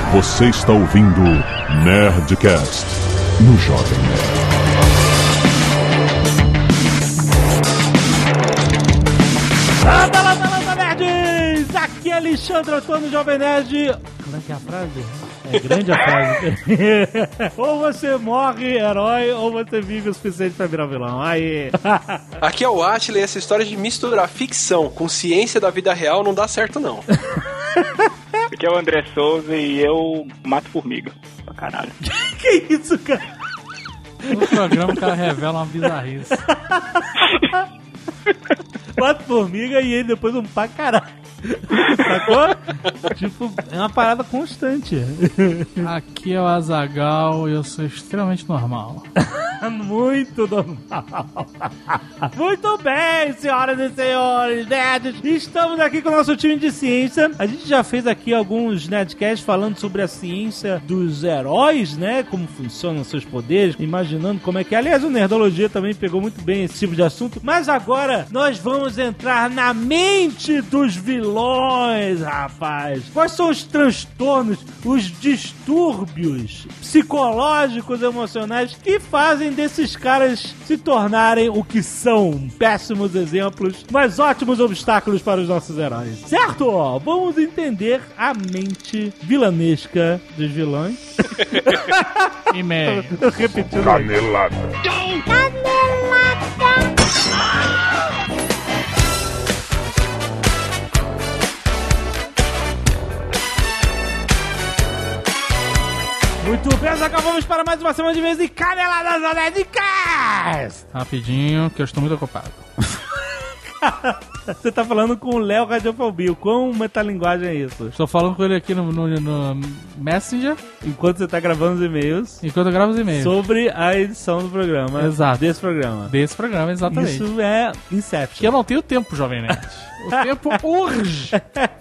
Você está ouvindo Nerdcast no Jovem Nerd. Landa, nerds! Aqui é Alexandre Antônio, Jovem Nerd. Como é que é a frase? É grande a frase. Ou você morre herói, ou você vive o suficiente pra virar vilão. Aí. Aqui é o Atila e essa história de misturar ficção com ciência da vida real não dá certo, não. Aqui é o André Souza e eu mato formiga. Pra caralho. Que isso, cara? No programa o cara revela uma bizarrice. Mato formiga e ele depois um pra caralho. Sacou? Tipo, é uma parada constante. Aqui é o Azaghal e eu sou extremamente normal. Muito normal. Muito bem, senhoras e senhores nerds. Estamos aqui com o nosso time de ciência. A gente já fez aqui alguns Nerdcasts falando sobre a ciência dos heróis, né? Como funcionam seus poderes, imaginando como é que é. Aliás, o Nerdologia também pegou muito bem esse tipo de assunto. Mas agora nós vamos entrar na mente dos vilões, rapaz. Quais são os transtornos, os distúrbios psicológicos, emocionais que fazem desses caras se tornarem o que são? Péssimos exemplos, mas ótimos obstáculos para os nossos heróis. Certo? Vamos entender a mente vilanesca dos vilões. E-mail. Repetindo. Canelada. Muito bem, nós acabamos para mais uma semana de vez de Caneladas da Nerdcast! Rapidinho, que eu estou muito ocupado. Você tá falando com o Léo Radiofobia. Quão metalinguagem é isso? Estou falando com ele aqui no Messenger, Enquanto você tá gravando os e-mails enquanto eu gravo os e-mails. sobre a edição do programa. Exato. Desse programa. Desse programa, exatamente. Isso é Inception. Que eu não tenho tempo, Jovem Nerd. O tempo urge.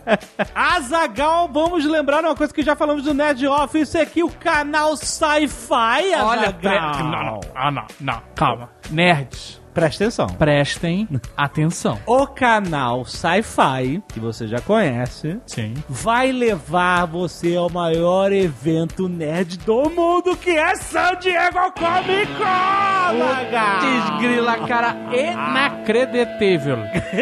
Azaghal, vamos lembrar uma coisa que já falamos do Nerd Office aqui, o canal Sci-Fi, Azaghal. Não, calma. Nerds, Presta atenção. prestem atenção. O canal Sci-Fi, que você já conhece, Sim. vai levar você ao maior evento nerd do mundo, que é San Diego Comic Con, Azaghal. Desgrila, cara, inacreditável.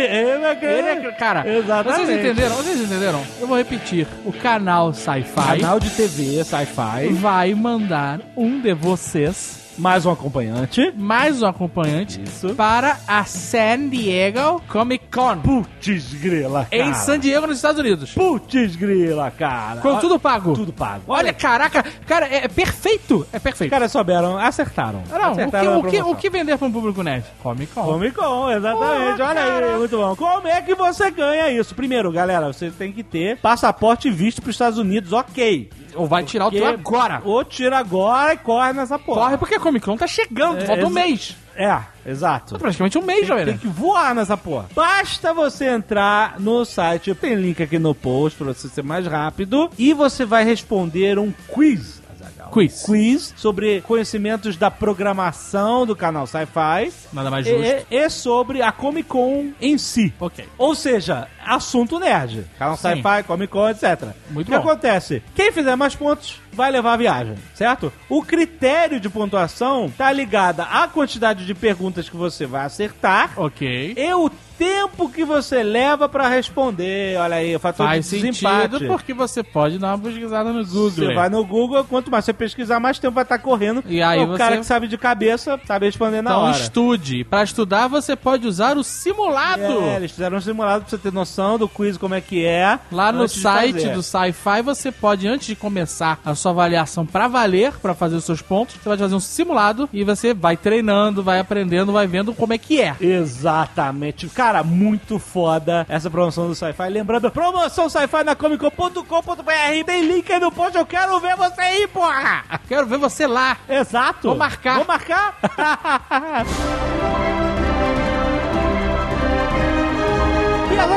Cara, Exatamente. Vocês entenderam? Eu vou repetir. O canal Sci-Fi Canal de TV Sci-Fi, vai mandar um de vocês, mais um acompanhante. mais um acompanhante, Isso. para a San Diego Comic Con. Putz grila, cara. Em San Diego, nos Estados Unidos. Putz grila, cara. Com tudo pago. Tudo pago. Olha, caraca, cara, é perfeito. É perfeito. Os caras souberam, acertaram. Não, Acertaram o que vender para um público nerd? Comic Con. Comic Con, exatamente. Porra, Olha aí, cara. muito bom. Como é que você ganha isso? Primeiro, galera, você tem que ter passaporte e visto para os Estados Unidos, ok. Ou vai tirar o teu agora. Ou tira agora e corre nessa porra. Corre porque a Comic Con tá chegando, falta um mês. É, exato. Praticamente um mês, Jovem Tem Nerd. que voar nessa porra. Basta você entrar no site, tem link aqui no post pra você ser mais rápido, e você vai responder um quiz. Azaghal. Quiz sobre conhecimentos da programação do canal Sci-Fi Nada mais justo. e sobre a Comic Con em si. Ok. Ou seja, assunto nerd. Canal Sim. Sci-Fi, Comic Con, etc. Muito O que bom. acontece? Quem fizer mais pontos vai levar a viagem, certo? O critério de pontuação tá ligado à quantidade de perguntas que você vai acertar Ok. e o tempo que você leva pra responder. Olha aí, o fator Faz de desempate. sentido porque você pode dar uma pesquisada no Google. Você vai no Google, quanto mais você pesquisar, mais tempo vai estar correndo. E aí o você- cara que sabe de cabeça sabe responder na Então hora. estude. Pra estudar você pode usar o simulado. É, eles fizeram um simulado pra você ter noção do quiz, como é que é. Lá no antes de site fazer. do Sci-Fi você pode, antes de começar a sua avaliação pra valer, pra fazer os seus pontos, você vai fazer um simulado e você vai treinando, vai aprendendo, vai vendo como é que é. Exatamente. Cara, muito foda essa promoção do Sci-Fi. Lembrando, promoção Sci-Fi na comiccon.com.br. Tem link aí no post. Eu quero ver você aí, porra! Quero ver você lá. Exato. Vou marcar. Vou marcar? E ela acabou outra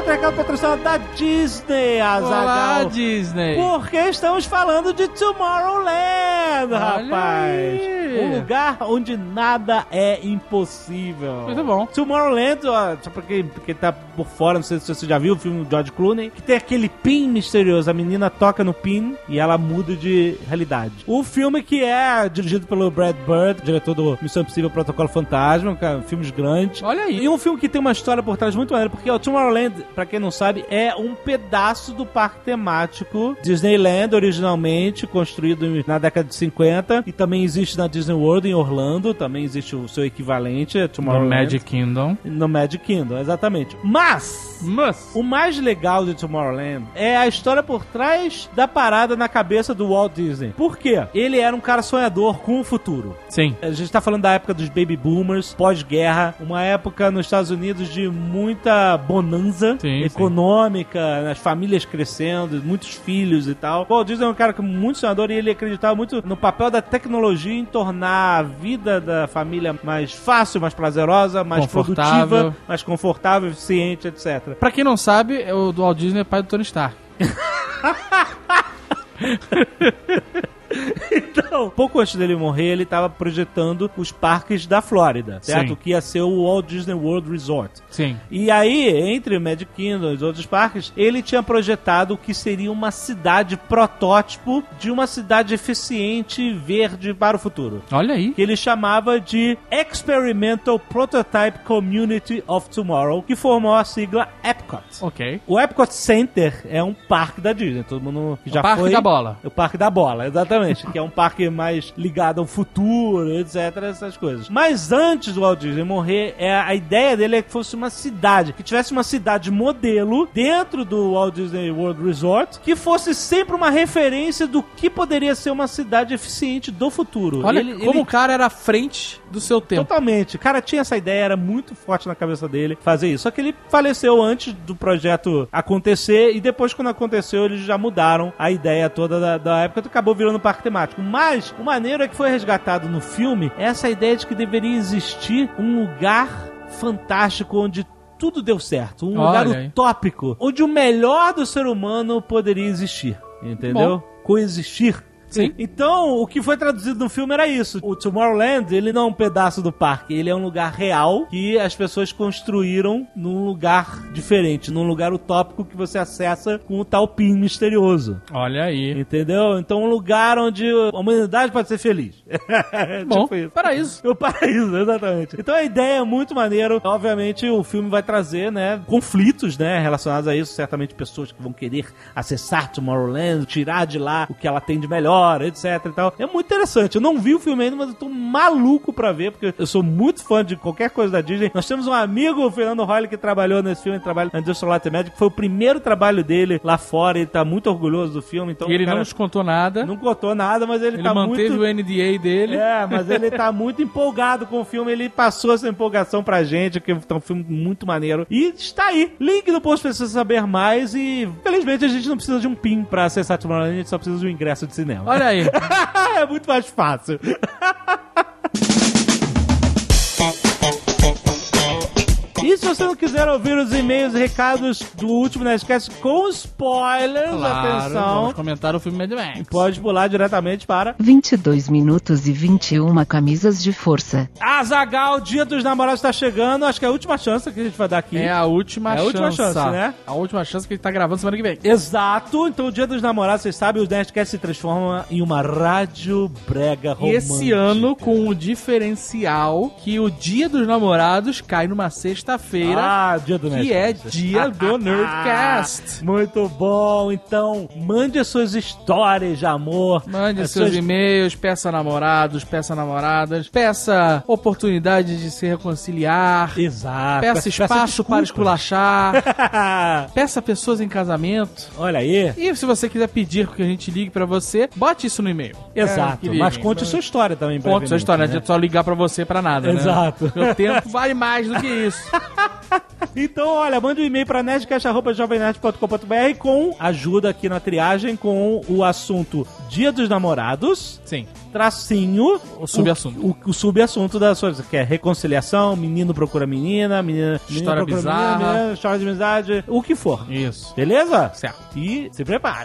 outro recado patrocinado da Disney, Azaghal. Olá, Disney. Porque estamos falando de Tomorrowland, rapaz. Um lugar onde nada é impossível. Muito bom. Tomorrowland, ó, só pra quem tá por fora, não sei se você já viu o filme do George Clooney, que tem aquele pin misterioso. A menina toca no pin e ela muda de realidade. O filme que é dirigido pelo Brad Bird, diretor do Missão Impossível Protocolo Fantasma, filmes grandes. Olha aí. E um filme que tem uma história por trás muito maneira, porque o Tomorrowland, pra quem não sabe, é um pedaço do parque temático Disneyland, originalmente construído na década de 50, e também existe na Disney World em Orlando, também existe o seu equivalente, Tomorrowland. No Magic Kingdom. No Magic Kingdom, exatamente. Mas o mais legal de Tomorrowland é a história por trás da parada na cabeça do Walt Disney. Por quê? Ele era um cara sonhador com o futuro. Sim. A gente tá falando da época dos baby boomers, pós-guerra, uma época nos Estados Unidos de muita bonanza econômica, as famílias crescendo, muitos filhos e tal. O Walt Disney é um cara muito sonhador e ele acreditava muito no papel da tecnologia em tornar a vida da família mais fácil, mais prazerosa, mais produtiva, mais confortável, eficiente, etc. Pra quem não sabe, o Walt Disney é pai do Tony Stark. Então, pouco antes dele morrer, ele estava projetando os parques da Flórida, certo? Sim. Que ia ser o Walt Disney World Resort. Sim. E aí, entre o Magic Kingdom e os outros parques, ele tinha projetado o que seria uma cidade protótipo de uma cidade eficiente e verde para o futuro. Olha aí. Que ele chamava de Experimental Prototype Community of Tomorrow, que formou a sigla Epcot. Ok. O Epcot Center é um parque da Disney. Todo mundo que já foi... O Parque da Bola. O Parque da Bola, exatamente. Que é um parque mais ligado ao futuro, etc, essas coisas. Mas antes do Walt Disney morrer, a ideia dele é que fosse uma cidade, que tivesse uma cidade modelo dentro do Walt Disney World Resort, que fosse sempre uma referência do que poderia ser uma cidade eficiente do futuro. Olha como o cara era à frente do seu tempo. Totalmente. O cara tinha essa ideia, era muito forte na cabeça dele fazer isso. Só que ele faleceu antes do projeto acontecer e depois, quando aconteceu, eles já mudaram a ideia toda da época, acabou virando parque temático. Mas o maneiro é que foi resgatado no filme essa ideia de que deveria existir um lugar fantástico onde tudo deu certo. Um lugar utópico, onde o melhor do ser humano poderia existir. Entendeu? Coexistir. Sim. Então, o que foi traduzido no filme era isso. O Tomorrowland, ele não é um pedaço do parque, ele é um lugar real que as pessoas construíram num lugar diferente, num lugar utópico que você acessa com o tal pin misterioso. Olha aí. Entendeu? Então, um lugar onde a humanidade pode ser feliz. Bom, tipo isso. paraíso. O paraíso, exatamente. Então, a ideia é muito maneiro. Obviamente, o filme vai trazer, né, conflitos, né, relacionados a isso. Certamente, pessoas que vão querer acessar Tomorrowland, tirar de lá o que ela tem de melhor, etc e tal. É muito interessante. Eu não vi o filme ainda, mas eu tô maluco pra ver, porque eu sou muito fã de qualquer coisa da Disney. Nós temos um amigo, o Fernando Royle, que trabalhou nesse filme, trabalha na Industrial Light and Magic, foi o primeiro trabalho dele lá fora, ele tá muito orgulhoso do filme. Então, e ele não nos contou nada. Não contou nada, mas ele tá muito... Ele manteve o NDA dele. É, mas ele tá muito empolgado com o filme, ele passou essa empolgação pra gente, que é um filme muito maneiro. E está aí. Link no post pra você saber mais e, felizmente, a gente não precisa de um PIN pra acessar Tomorrowland, a gente só precisa de um ingresso de cinema. Olha aí. É muito mais fácil. E se você não quiser ouvir os e-mails e recados do último Nerdcast com spoilers, atenção, vamos comentar o filme Mad Max. Pode pular diretamente para 22 minutos e 21 camisas de força. Azaghal, Dia dos Namorados tá chegando. Acho que é a última chance que a gente vai dar aqui. É a última chance. É a última chance, né? A última chance que a gente tá gravando semana que vem. Exato. Então, o Dia dos Namorados, vocês sabem, o Nerdcast se transforma em uma rádio brega romântica. E esse ano, com o diferencial que o Dia dos Namorados cai numa sexta-feira, dia do que é dia do Nerdcast. Muito bom. Então, mande as suas histórias de amor. Mande seus e-mails, peça namorados, peça namoradas, peça oportunidade de se reconciliar. Exato. Peça espaço para esculachar. Peça pessoas em casamento. Olha aí. E se você quiser pedir que a gente ligue pra você, bote isso no e-mail. Exato. Mas conte a sua história também. Conte a sua história, não adianta só ligar pra você pra nada, né? Exato. Meu tempo vale mais do que isso. Então, olha, manda um e-mail pra nerdcast@jovemnerd.com.br com ajuda aqui na triagem com o assunto Dia dos Namorados. Sim. tracinho... O subassunto. O subassunto da sua... Que é reconciliação, menino procura menina, história procura bizarra. menina, história de amizade, o que for. Isso. Beleza? Certo. E se prepare.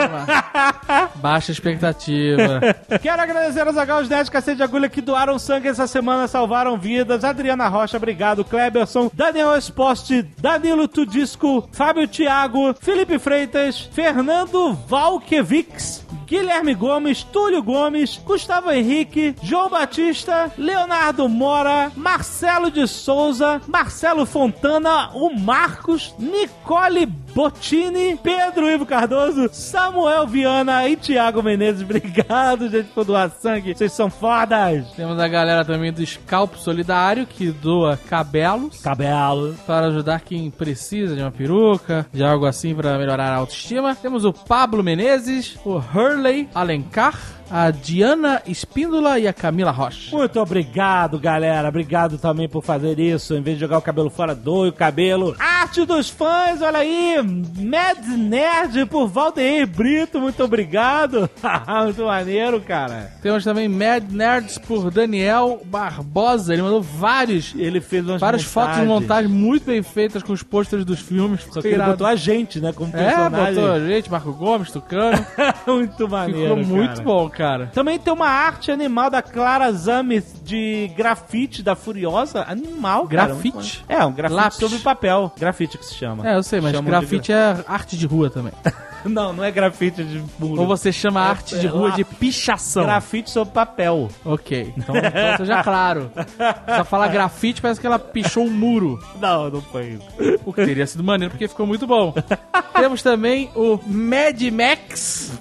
Baixa expectativa. Quero agradecer aos Zagal, os Nerds Cacete de Agulha que doaram sangue essa semana, salvaram vidas. Adriana Rocha, obrigado. Kleberson, Daniel Esposte, Danilo Tudisco, Fábio Thiago, Felipe Freitas, Fernando Valkevics, Guilherme Gomes, Túlio Gomes, Gustavo Henrique, João Batista, Leonardo Mora, Marcelo de Souza, Marcelo Fontana, o Marcos, Nicole Bottini, Pedro Ivo Cardoso, Samuel Viana e Thiago Menezes. Obrigado, gente, por doar sangue. Vocês são fodas. Temos a galera também do Scalpo Solidário, que doa cabelos. Cabelo. Para ajudar quem precisa de uma peruca, de algo assim para melhorar a autoestima. Temos o Pablo Menezes, o Hurley Alencar, a Diana Espíndola e a Camila Rocha. Muito obrigado, galera. Obrigado também por fazer isso. Em vez de jogar o cabelo fora, doe o cabelo. Arte dos fãs, olha aí. Mad Nerd por Valdeir Brito. Muito obrigado. Muito maneiro, cara. Temos também Mad Nerds por Daniel Barbosa. Ele mandou várias. Ele fez umas várias fotos de montagem muito bem feitas com os pôsteres dos filmes. Só que ele botou a gente, né, como personagem. Botou a gente, Marco Gomes, Tucano. Muito maneiro, ficou muito bom, cara. Também tem uma arte animal da Clara Zamith de grafite da Furiosa. Animal, grafite? Cara. Um grafite Lápis. sobre papel. Grafite que se chama. Eu sei, mas grafite é arte de rua também. Não é grafite de muro. Ou você chama arte de rua de pichação. Grafite sobre papel. Ok. Então seja claro. Só falar grafite parece que ela pichou um muro. Não foi isso. O que teria sido maneiro porque ficou muito bom. Temos também o Mad Max.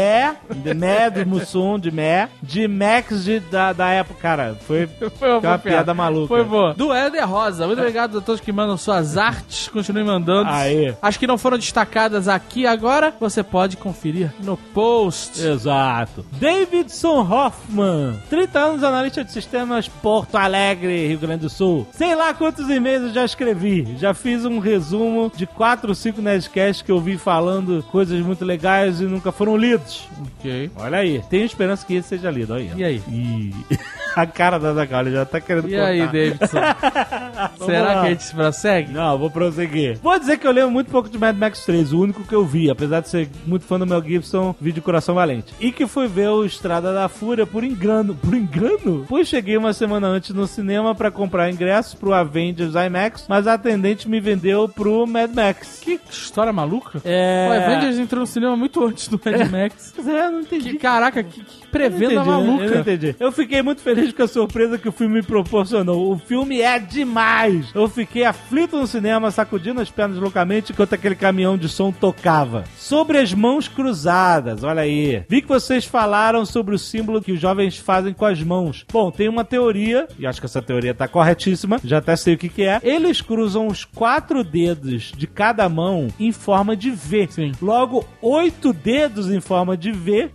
De Mussum, de Max da época, cara. Foi uma piada maluca. Foi boa. Do Éder Rosa. Muito obrigado a todos que mandam suas artes. Continuem mandando. Aê. As que não foram destacadas aqui agora, você pode conferir no post. Exato. Davidson Hoffman, 30 anos, analista de sistemas, Porto Alegre, Rio Grande do Sul. Sei lá quantos e-mails eu já escrevi. Já fiz um resumo de 4 ou 5 Nerdcasts que eu vi falando coisas muito legais e nunca foram lidos. Ok. Olha aí. Tenho esperança que esse seja lido. Olha aí. E aí? A cara da Zagal já tá querendo cortar. E aí, Davidson? Será que a gente prossegue? Não, vou prosseguir. Vou dizer que eu lembro muito pouco de Mad Max 3, o único que eu vi, apesar de ser muito fã do Mel Gibson, vi de Coração Valente. E que fui ver o Estrada da Fúria por engano. Por engano? Pois cheguei uma semana antes no cinema pra comprar ingressos pro Avengers IMAX, mas a atendente me vendeu pro Mad Max. Que história maluca. O Avengers entrou no cinema muito antes do Mad Max. Não entendi. Caraca, que prevenda maluca. Eu não entendi. Eu fiquei muito feliz com a surpresa que o filme me proporcionou. O filme é demais. Eu fiquei aflito no cinema, sacudindo as pernas loucamente enquanto aquele caminhão de som tocava. Sobre as mãos cruzadas, olha aí. Vi que vocês falaram sobre o símbolo que os jovens fazem com as mãos. Bom, tem uma teoria, e acho que essa teoria tá corretíssima, já até sei o que é. Eles cruzam os 4 dedos de cada mão em forma de V. Sim. Logo, 8 dedos em forma de V,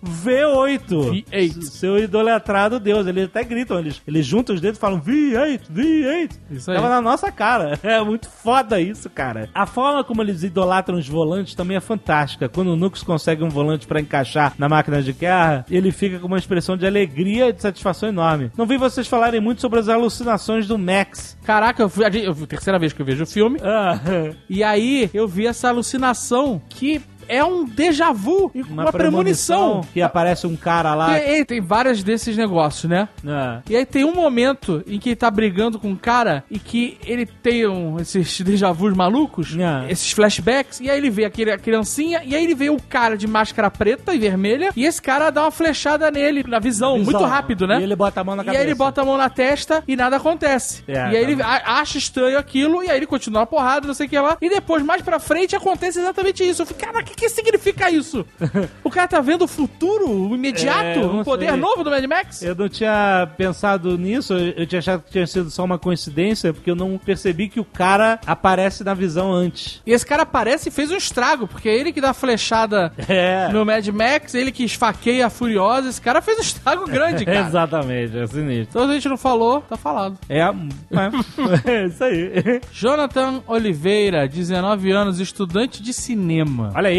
V8. V8. Seu idolatrado Deus. Eles até gritam, eles juntam os dedos e falam V8, V8. Isso aí. Tava na nossa cara. É muito foda isso, cara. A forma como eles idolatram os volantes também é fantástica. Quando o Nux consegue um volante pra encaixar na máquina de guerra, ele fica com uma expressão de alegria e de satisfação enorme. Não vi vocês falarem muito sobre as alucinações do Max. Caraca, a terceira vez que eu vejo o filme. E aí eu vi essa alucinação que é um déjà vu, uma premonição. Que aparece um cara lá. Tem vários desses negócios, né? E aí tem um momento em que ele tá brigando com um cara e que ele tem esses déjà vus malucos, esses flashbacks, e aí ele vê a criancinha, e aí ele vê o cara de máscara preta e vermelha, e esse cara dá uma flechada nele, na visão. Muito rápido, né? E ele bota a mão na cabeça. E aí ele bota a mão na testa e nada acontece. E aí ele acha estranho aquilo, e aí ele continua a porrada, não sei o que lá, e depois, mais pra frente, acontece exatamente isso. Eu fico, cara, o que significa isso? O cara tá vendo o futuro, o imediato, o poder novo do Mad Max? Eu não tinha pensado nisso, eu tinha achado que tinha sido só uma coincidência, porque eu não percebi que o cara aparece na visão antes. E esse cara aparece e fez um estrago, porque é ele que dá a flechada no Mad Max, ele que esfaqueia a Furiosa, esse cara fez um estrago grande, cara. Exatamente, é sinistro. Então a gente não falou, tá falado. É isso aí. Jonathan Oliveira, 19 anos, estudante de cinema. Olha aí.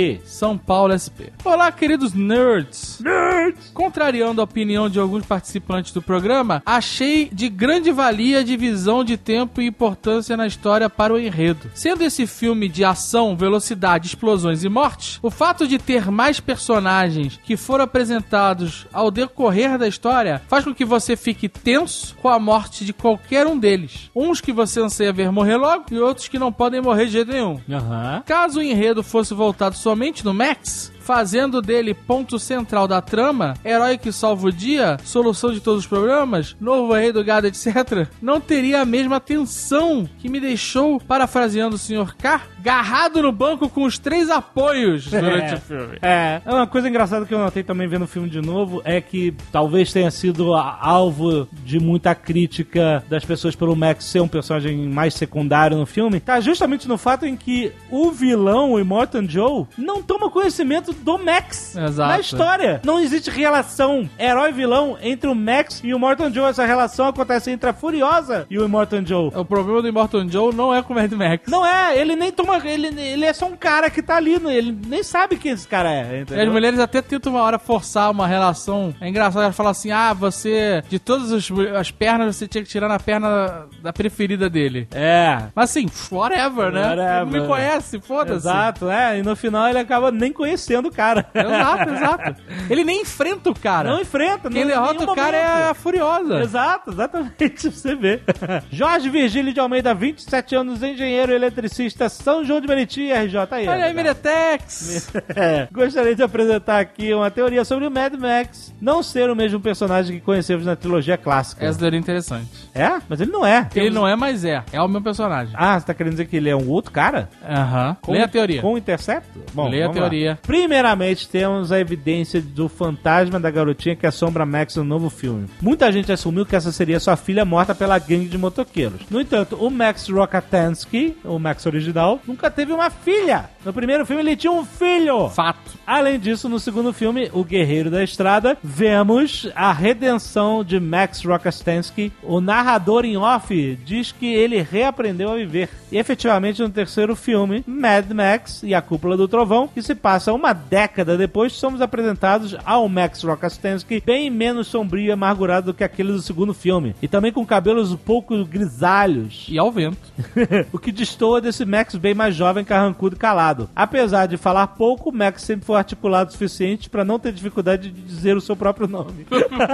SP, São Paulo SP. Olá, queridos nerds. Contrariando a opinião de alguns participantes do programa, achei de grande valia a divisão de tempo e importância na história para o enredo. Sendo esse filme de ação, velocidade, explosões e mortes, o fato de ter mais personagens que foram apresentados ao decorrer da história faz com que você fique tenso com a morte de qualquer um deles. Uns que você anseia ver morrer logo e outros que não podem morrer de jeito nenhum. Caso o enredo fosse voltado somente no Max, fazendo dele ponto central da trama, herói que salva o dia, solução de todos os problemas, novo rei do gado, etc., não teria a mesma tensão que me deixou, parafraseando o Sr. K, agarrado no banco com os 3 apoios durante o filme. Uma coisa engraçada que eu notei também vendo o filme de novo é que talvez tenha sido alvo de muita crítica das pessoas pelo Max ser um personagem mais secundário no filme, tá justamente no fato em que o vilão, o Immortan Joe, não toma conhecimento do Max. Exato. Na história. Não existe relação herói-vilão entre o Max e o Immortan Joe. Essa relação acontece entre a Furiosa e o Immortan Joe. O problema do Immortan Joe não é com o Mad Max. Não é, ele nem toma... Ele é só um cara que tá ali, ele nem sabe quem esse cara é, entendeu? E as mulheres até tentam uma hora forçar uma relação. É engraçado, elas falam assim, você... De todas as pernas, você tinha que tirar na perna da preferida dele. Mas assim, whatever, né? Ele não me conhece, foda-se. Exato, e no final ele acaba nem conhecendo o cara. Exato. Ele nem enfrenta o cara. Não enfrenta. Quem derrota o cara é a Furiosa. Exato, exatamente, você vê. Jorge Virgílio de Almeida, 27 anos, engenheiro eletricista, São João de Meriti, RJ. Olha aí, Meretex. Gostaria de apresentar aqui uma teoria sobre o Mad Max não ser o mesmo personagem que conhecemos na trilogia clássica. Essa teoria é interessante. Mas ele não é. Ele não é, mas é. É o meu personagem. Você tá querendo dizer que ele é um outro cara? Leia a teoria. Com o Interceptor? Bom, leia a teoria. Lá. Primeiramente, temos a evidência do fantasma da garotinha que assombra Max no novo filme. Muita gente assumiu que essa seria sua filha morta pela gangue de motoqueiros. No entanto, o Max Rokatansky, o Max original, nunca teve uma filha. No primeiro filme, ele tinha um filho. Fato. Além disso, no segundo filme, O Guerreiro da Estrada, vemos a redenção de Max Rokatansky. O narrador em off diz que ele reaprendeu a viver. E efetivamente, no terceiro filme, Mad Max e a Cúpula do Trovão, que se passa uma década depois, somos apresentados ao Max Rokatansky bem menos sombrio e amargurado do que aquele do segundo filme. E também com cabelos um pouco grisalhos. E ao vento. O que destoa desse Max bem mais jovem, carrancudo e calado. Apesar de falar pouco, o Max sempre foi articulado o suficiente para não ter dificuldade de dizer o seu próprio nome.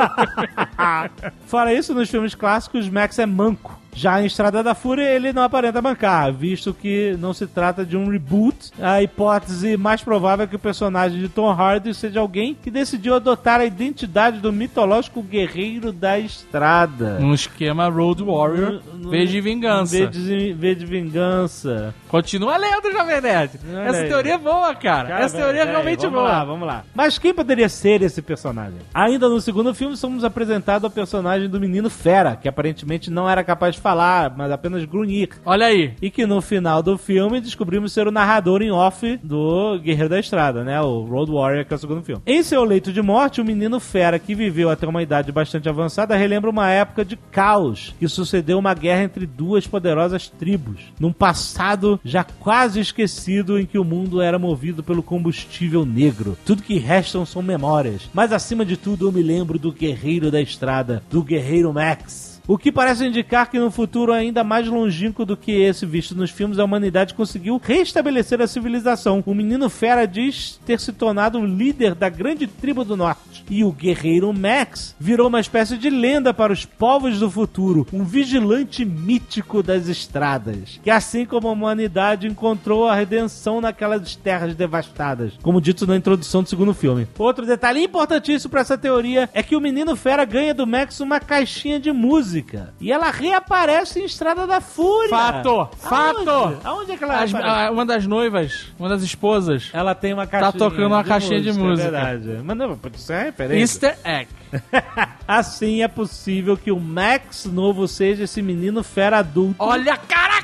Fora isso, nos filmes clássicos, Max é manco. Já em Estrada da Fúria, ele não aparenta mancar, visto que não se trata de um reboot. A hipótese mais provável é que o personagem de Tom Hardy seja alguém que decidiu adotar a identidade do mitológico Guerreiro da Estrada. Um esquema Road Warrior, V de vingança. V de vingança. Continua lendo, Jovem Nerd. Essa teoria é boa, cara. Essa teoria é realmente boa. Vamos lá. Mas quem poderia ser esse personagem? Ainda no segundo filme, somos apresentados ao personagem do Menino Fera, que aparentemente não era capaz de falar, mas apenas grunhir. Olha aí. E que no final do filme descobrimos ser o narrador em off do Guerreiro da Estrada, né? O Road Warrior, que é o segundo filme. Em seu leito de morte, o Menino Fera, que viveu até uma idade bastante avançada, relembra uma época de caos que sucedeu uma guerra entre duas poderosas tribos, num passado já quase esquecido em que o mundo era movido pelo combustível negro. Tudo que restam são memórias, mas acima de tudo eu me lembro do Guerreiro da Estrada, do Guerreiro Max. O que parece indicar que no futuro ainda mais longínquo do que esse visto nos filmes, a humanidade conseguiu restabelecer a civilização. O Menino Fera diz ter se tornado o líder da grande tribo do norte. E o Guerreiro Max virou uma espécie de lenda para os povos do futuro, um vigilante mítico das estradas, que assim como a humanidade encontrou a redenção naquelas terras devastadas, como dito na introdução do segundo filme. Outro detalhe importantíssimo para essa teoria é que o Menino Fera ganha do Max uma caixinha de música. E ela reaparece em Estrada da Fúria. Fato! Aonde é que ela aparece? Uma das noivas, uma das esposas, ela tem uma caixinha. Tá tocando uma caixinha de música. É verdade. Mas não, pode ser referência. Easter egg. Assim é possível que o Max novo seja esse Menino Fera adulto. Olha, caraca!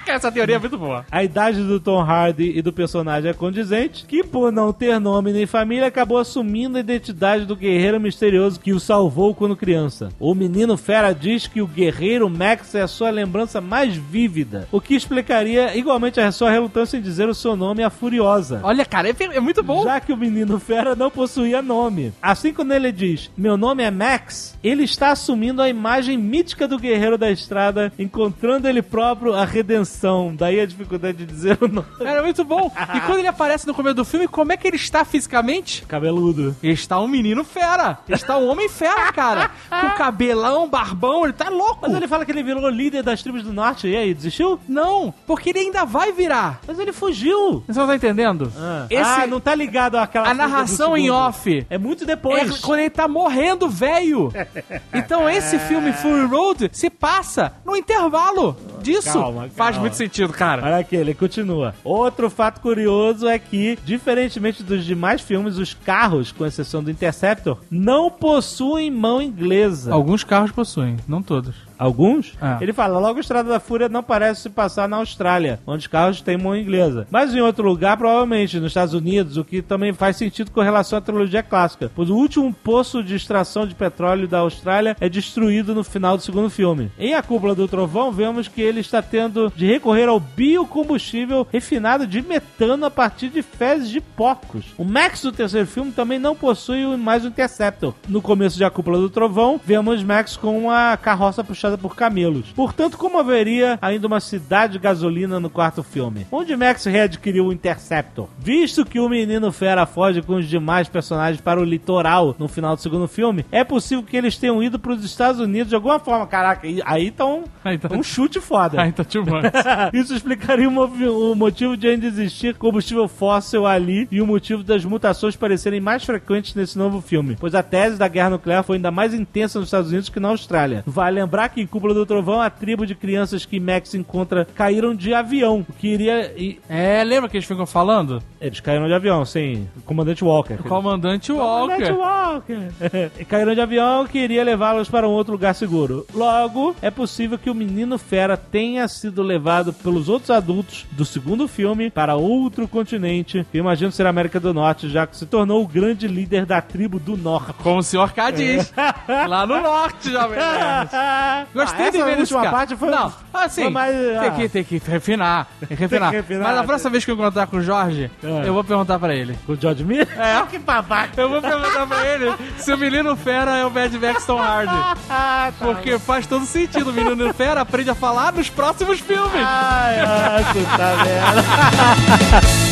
Essa teoria é muito boa. A idade do Tom Hardy e do personagem é condizente, que por não ter nome nem família, acabou assumindo a identidade do guerreiro misterioso que o salvou quando criança. O menino fera diz que o guerreiro Max é a sua lembrança mais vívida, o que explicaria igualmente a sua relutância em dizer o seu nome à Furiosa. Olha, cara, é muito bom. Já que o menino fera não possuía nome. Assim, quando ele diz, meu nome é Max, ele está assumindo a imagem mítica do guerreiro da estrada, encontrando ele próprio a redenção. Daí a dificuldade de dizer o nome. Era muito bom. E quando ele aparece no começo do filme, como é que ele está fisicamente? Cabeludo. Ele está um menino fera. Ele está um homem fera, cara. Com cabelão, barbão, ele tá louco. Mas ele fala que ele virou líder das tribos do norte. E aí, desistiu? Não, porque ele ainda vai virar. Mas ele fugiu. Você não tá entendendo? Não tá ligado àquela... A narração em off. É muito depois. É quando ele tá morrendo, velho. Então esse filme Fury Road se passa no intervalo disso. Calma. Faz muito sentido, cara. Olha aqui, ele continua. Outro fato curioso é que, diferentemente dos demais filmes, os carros, com exceção do Interceptor, não possuem mão inglesa. Alguns carros possuem, não todos. Alguns? Ah. Ele fala, logo a Estrada da Fúria não parece se passar na Austrália, onde os carros têm mão inglesa. Mas em outro lugar, provavelmente, nos Estados Unidos, o que também faz sentido com relação à trilogia clássica, pois o último poço de extração de petróleo da Austrália é destruído no final do segundo filme. Em A Cúpula do Trovão, vemos que ele está tendo de recorrer ao biocombustível refinado de metano a partir de fezes de porcos. O Max do terceiro filme também não possui mais o Interceptor. No começo de A Cúpula do Trovão, vemos Max com uma carroça puxada por camelos. Portanto, como haveria ainda uma cidade de gasolina no quarto filme? Onde Max readquiriu o Interceptor? Visto que o menino fera foge com os demais personagens para o litoral no final do segundo filme, é possível que eles tenham ido para os Estados Unidos de alguma forma. Caraca, aí tá um chute foda. Aí tá too much. Isso explicaria o motivo de ainda existir combustível fóssil ali e o motivo das mutações parecerem mais frequentes nesse novo filme, pois a tese da guerra nuclear foi ainda mais intensa nos Estados Unidos que na Austrália. Vale lembrar que em Cúpula do Trovão, a tribo de crianças que Max encontra caíram de avião, o que iria... lembra que eles ficam falando? Eles caíram de avião, sim. O Comandante Walker. Comandante Walker. Caíram de avião que iria levá-los para um outro lugar seguro. Logo, é possível que o menino fera tenha sido levado pelos outros adultos do segundo filme para outro continente, que eu imagino ser a América do Norte, já que se tornou o grande líder da tribo do Norte. Como o Sr. K diz. Lá no Norte, Jovem Nerd. Gostei de ver última parte foi... Não, assim, foi mais, tem que refinar. Mas a próxima vez que eu encontrar com o Jorge, eu vou perguntar pra ele. Com o George Miller? Que babaca. Eu vou perguntar pra ele se o menino fera é o Mad Max Tom Hardy. Porque faz todo sentido. O menino fera aprende a falar nos próximos filmes. Tá vendo?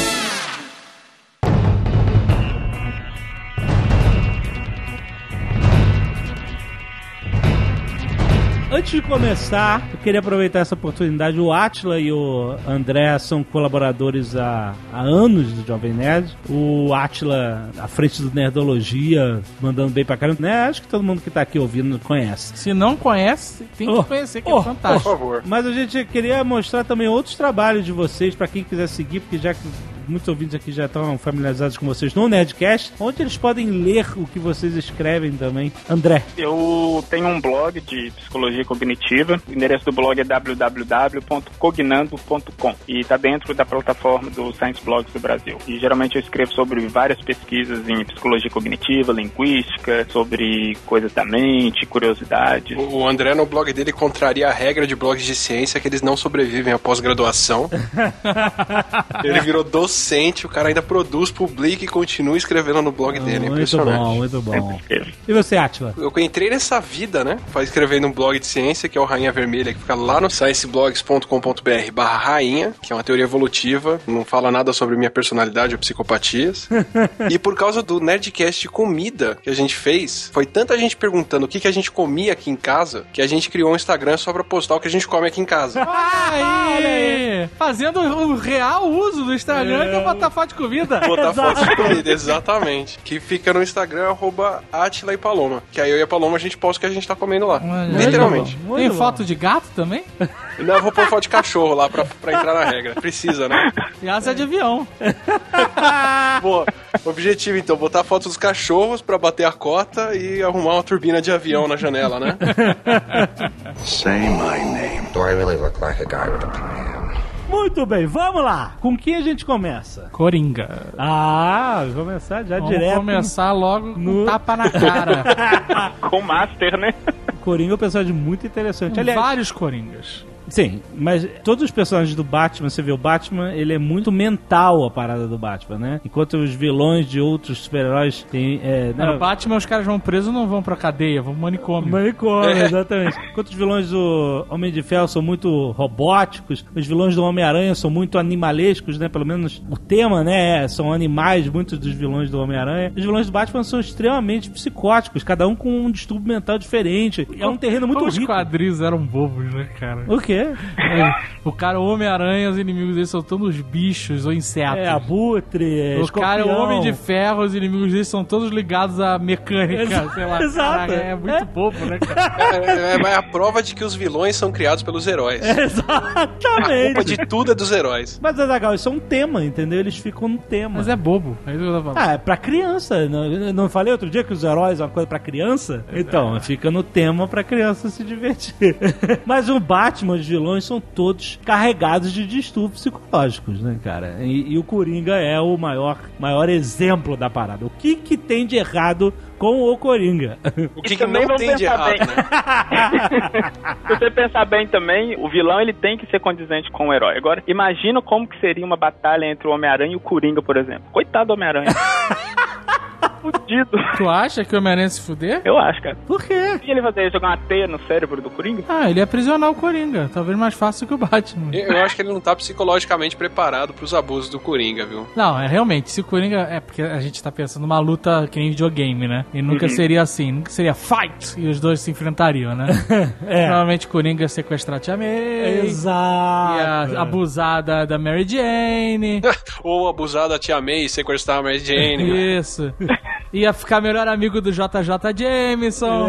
Antes de começar, eu queria aproveitar essa oportunidade. O Átila e o André são colaboradores há anos do Jovem Nerd. O Átila à frente do Nerdologia, mandando bem pra caramba, né? Acho que todo mundo que tá aqui ouvindo conhece. Se não conhece, tem que conhecer, que é fantástico. Por favor. Mas a gente queria mostrar também outros trabalhos de vocês, pra quem quiser seguir, porque já que muitos ouvintes aqui já estão familiarizados com vocês no Nerdcast, onde eles podem ler o que vocês escrevem também. André. Eu tenho um blog de psicologia cognitiva. O endereço do blog é www.cognando.com e está dentro da plataforma do Science Blogs do Brasil. E geralmente eu escrevo sobre várias pesquisas em psicologia cognitiva, linguística, sobre coisas da mente, curiosidades. O André, no blog dele, contraria a regra de blogs de ciência que eles não sobrevivem à pós-graduação. Ele virou docente, o cara ainda produz, publica e continua escrevendo no blog dele. Impressionante. Muito bom. E você, Átila? Eu entrei nessa vida, né? Escrevendo um blog de ciência, que é o Rainha Vermelha, que fica lá no scienceblogs.com.br/rainha, que é uma teoria evolutiva, não fala nada sobre minha personalidade ou psicopatias. E por causa do Nerdcast de comida que a gente fez, foi tanta gente perguntando o que a gente comia aqui em casa, que a gente criou um Instagram só pra postar o que a gente come aqui em casa. Aí! Fazendo o real uso do Instagram, que é botar foto de comida. Botar foto de comida, exatamente. Que fica no Instagram, @Átila e Paloma. Que aí eu e a Paloma a gente posta o que a gente tá comendo lá. Literalmente. Tem foto de gato também? Não, eu vou pôr foto de cachorro lá pra entrar na regra. Precisa, né? E asa de avião. Boa. Objetivo, então, botar foto dos cachorros pra bater a cota e arrumar uma turbina de avião na janela, né? Say my name. Do I really look like a guy with a plan? Muito bem, vamos lá. Com quem a gente começa? Coringa. Vamos começar já direto. Vamos começar logo com tapa na cara. Com o Master, né? Coringa é um personagem muito interessante. Aliás, vários Coringas. Sim, mas todos os personagens do Batman, você vê, o Batman, ele é muito mental, a parada do Batman, né? Enquanto os vilões de outros super-heróis têm... No Batman, os caras vão presos, não vão pra cadeia, vão pro manicômio. Manicômio, exatamente. Enquanto os vilões do Homem de Ferro são muito robóticos, os vilões do Homem-Aranha são muito animalescos, né? Pelo menos o tema, né? São animais, muitos dos vilões do Homem-Aranha. Os vilões do Batman são extremamente psicóticos, cada um com um distúrbio mental diferente. É um terreno muito rico. Os quadrinhos eram bobos, né, cara? O quê? O cara, o Homem-Aranha, os inimigos dele são todos bichos ou insetos. abutre, o cara, o Homem de Ferro, os inimigos dele são todos ligados à mecânica, sei lá. Exato. Caraca, é muito bobo, né, cara? É a prova de que os vilões são criados pelos heróis. Exatamente. A culpa de tudo é dos heróis. Mas, Azaghal, isso é um tema, entendeu? Eles ficam no tema. Mas é bobo, é isso que eu tô falando. É pra criança. Não falei outro dia que os heróis é uma coisa pra criança? Então, fica no tema pra criança se divertir. Mas o Batman, os vilões, são todos carregados de distúrbios psicológicos, né, cara? E o Coringa é o maior exemplo da parada. O que tem de errado com o Coringa? O que não tem de errado, né? Se você pensar bem também, o vilão ele tem que ser condizente com o herói. Agora, imagina como que seria uma batalha entre o Homem-Aranha e o Coringa, por exemplo. Coitado do Homem-Aranha. Fudido. Tu acha que o Homem-Aranha se fuder? Eu acho, cara. Por quê? O que ele fazer? Jogar uma teia no cérebro do Coringa? Ele ia aprisionar o Coringa. Talvez mais fácil que o Batman. Eu acho que ele não tá psicologicamente preparado pros abusos do Coringa, viu? Não, realmente, se o Coringa... É porque a gente tá pensando numa luta que nem videogame, né? E nunca seria assim, nunca seria fight e os dois se enfrentariam, né? Provavelmente o Coringa ia sequestrar a Tia May. Exato. Ia abusar da Mary Jane. Ou abusar da Tia May e sequestrar a Mary Jane. Isso. Ia ficar melhor amigo do JJ Jameson.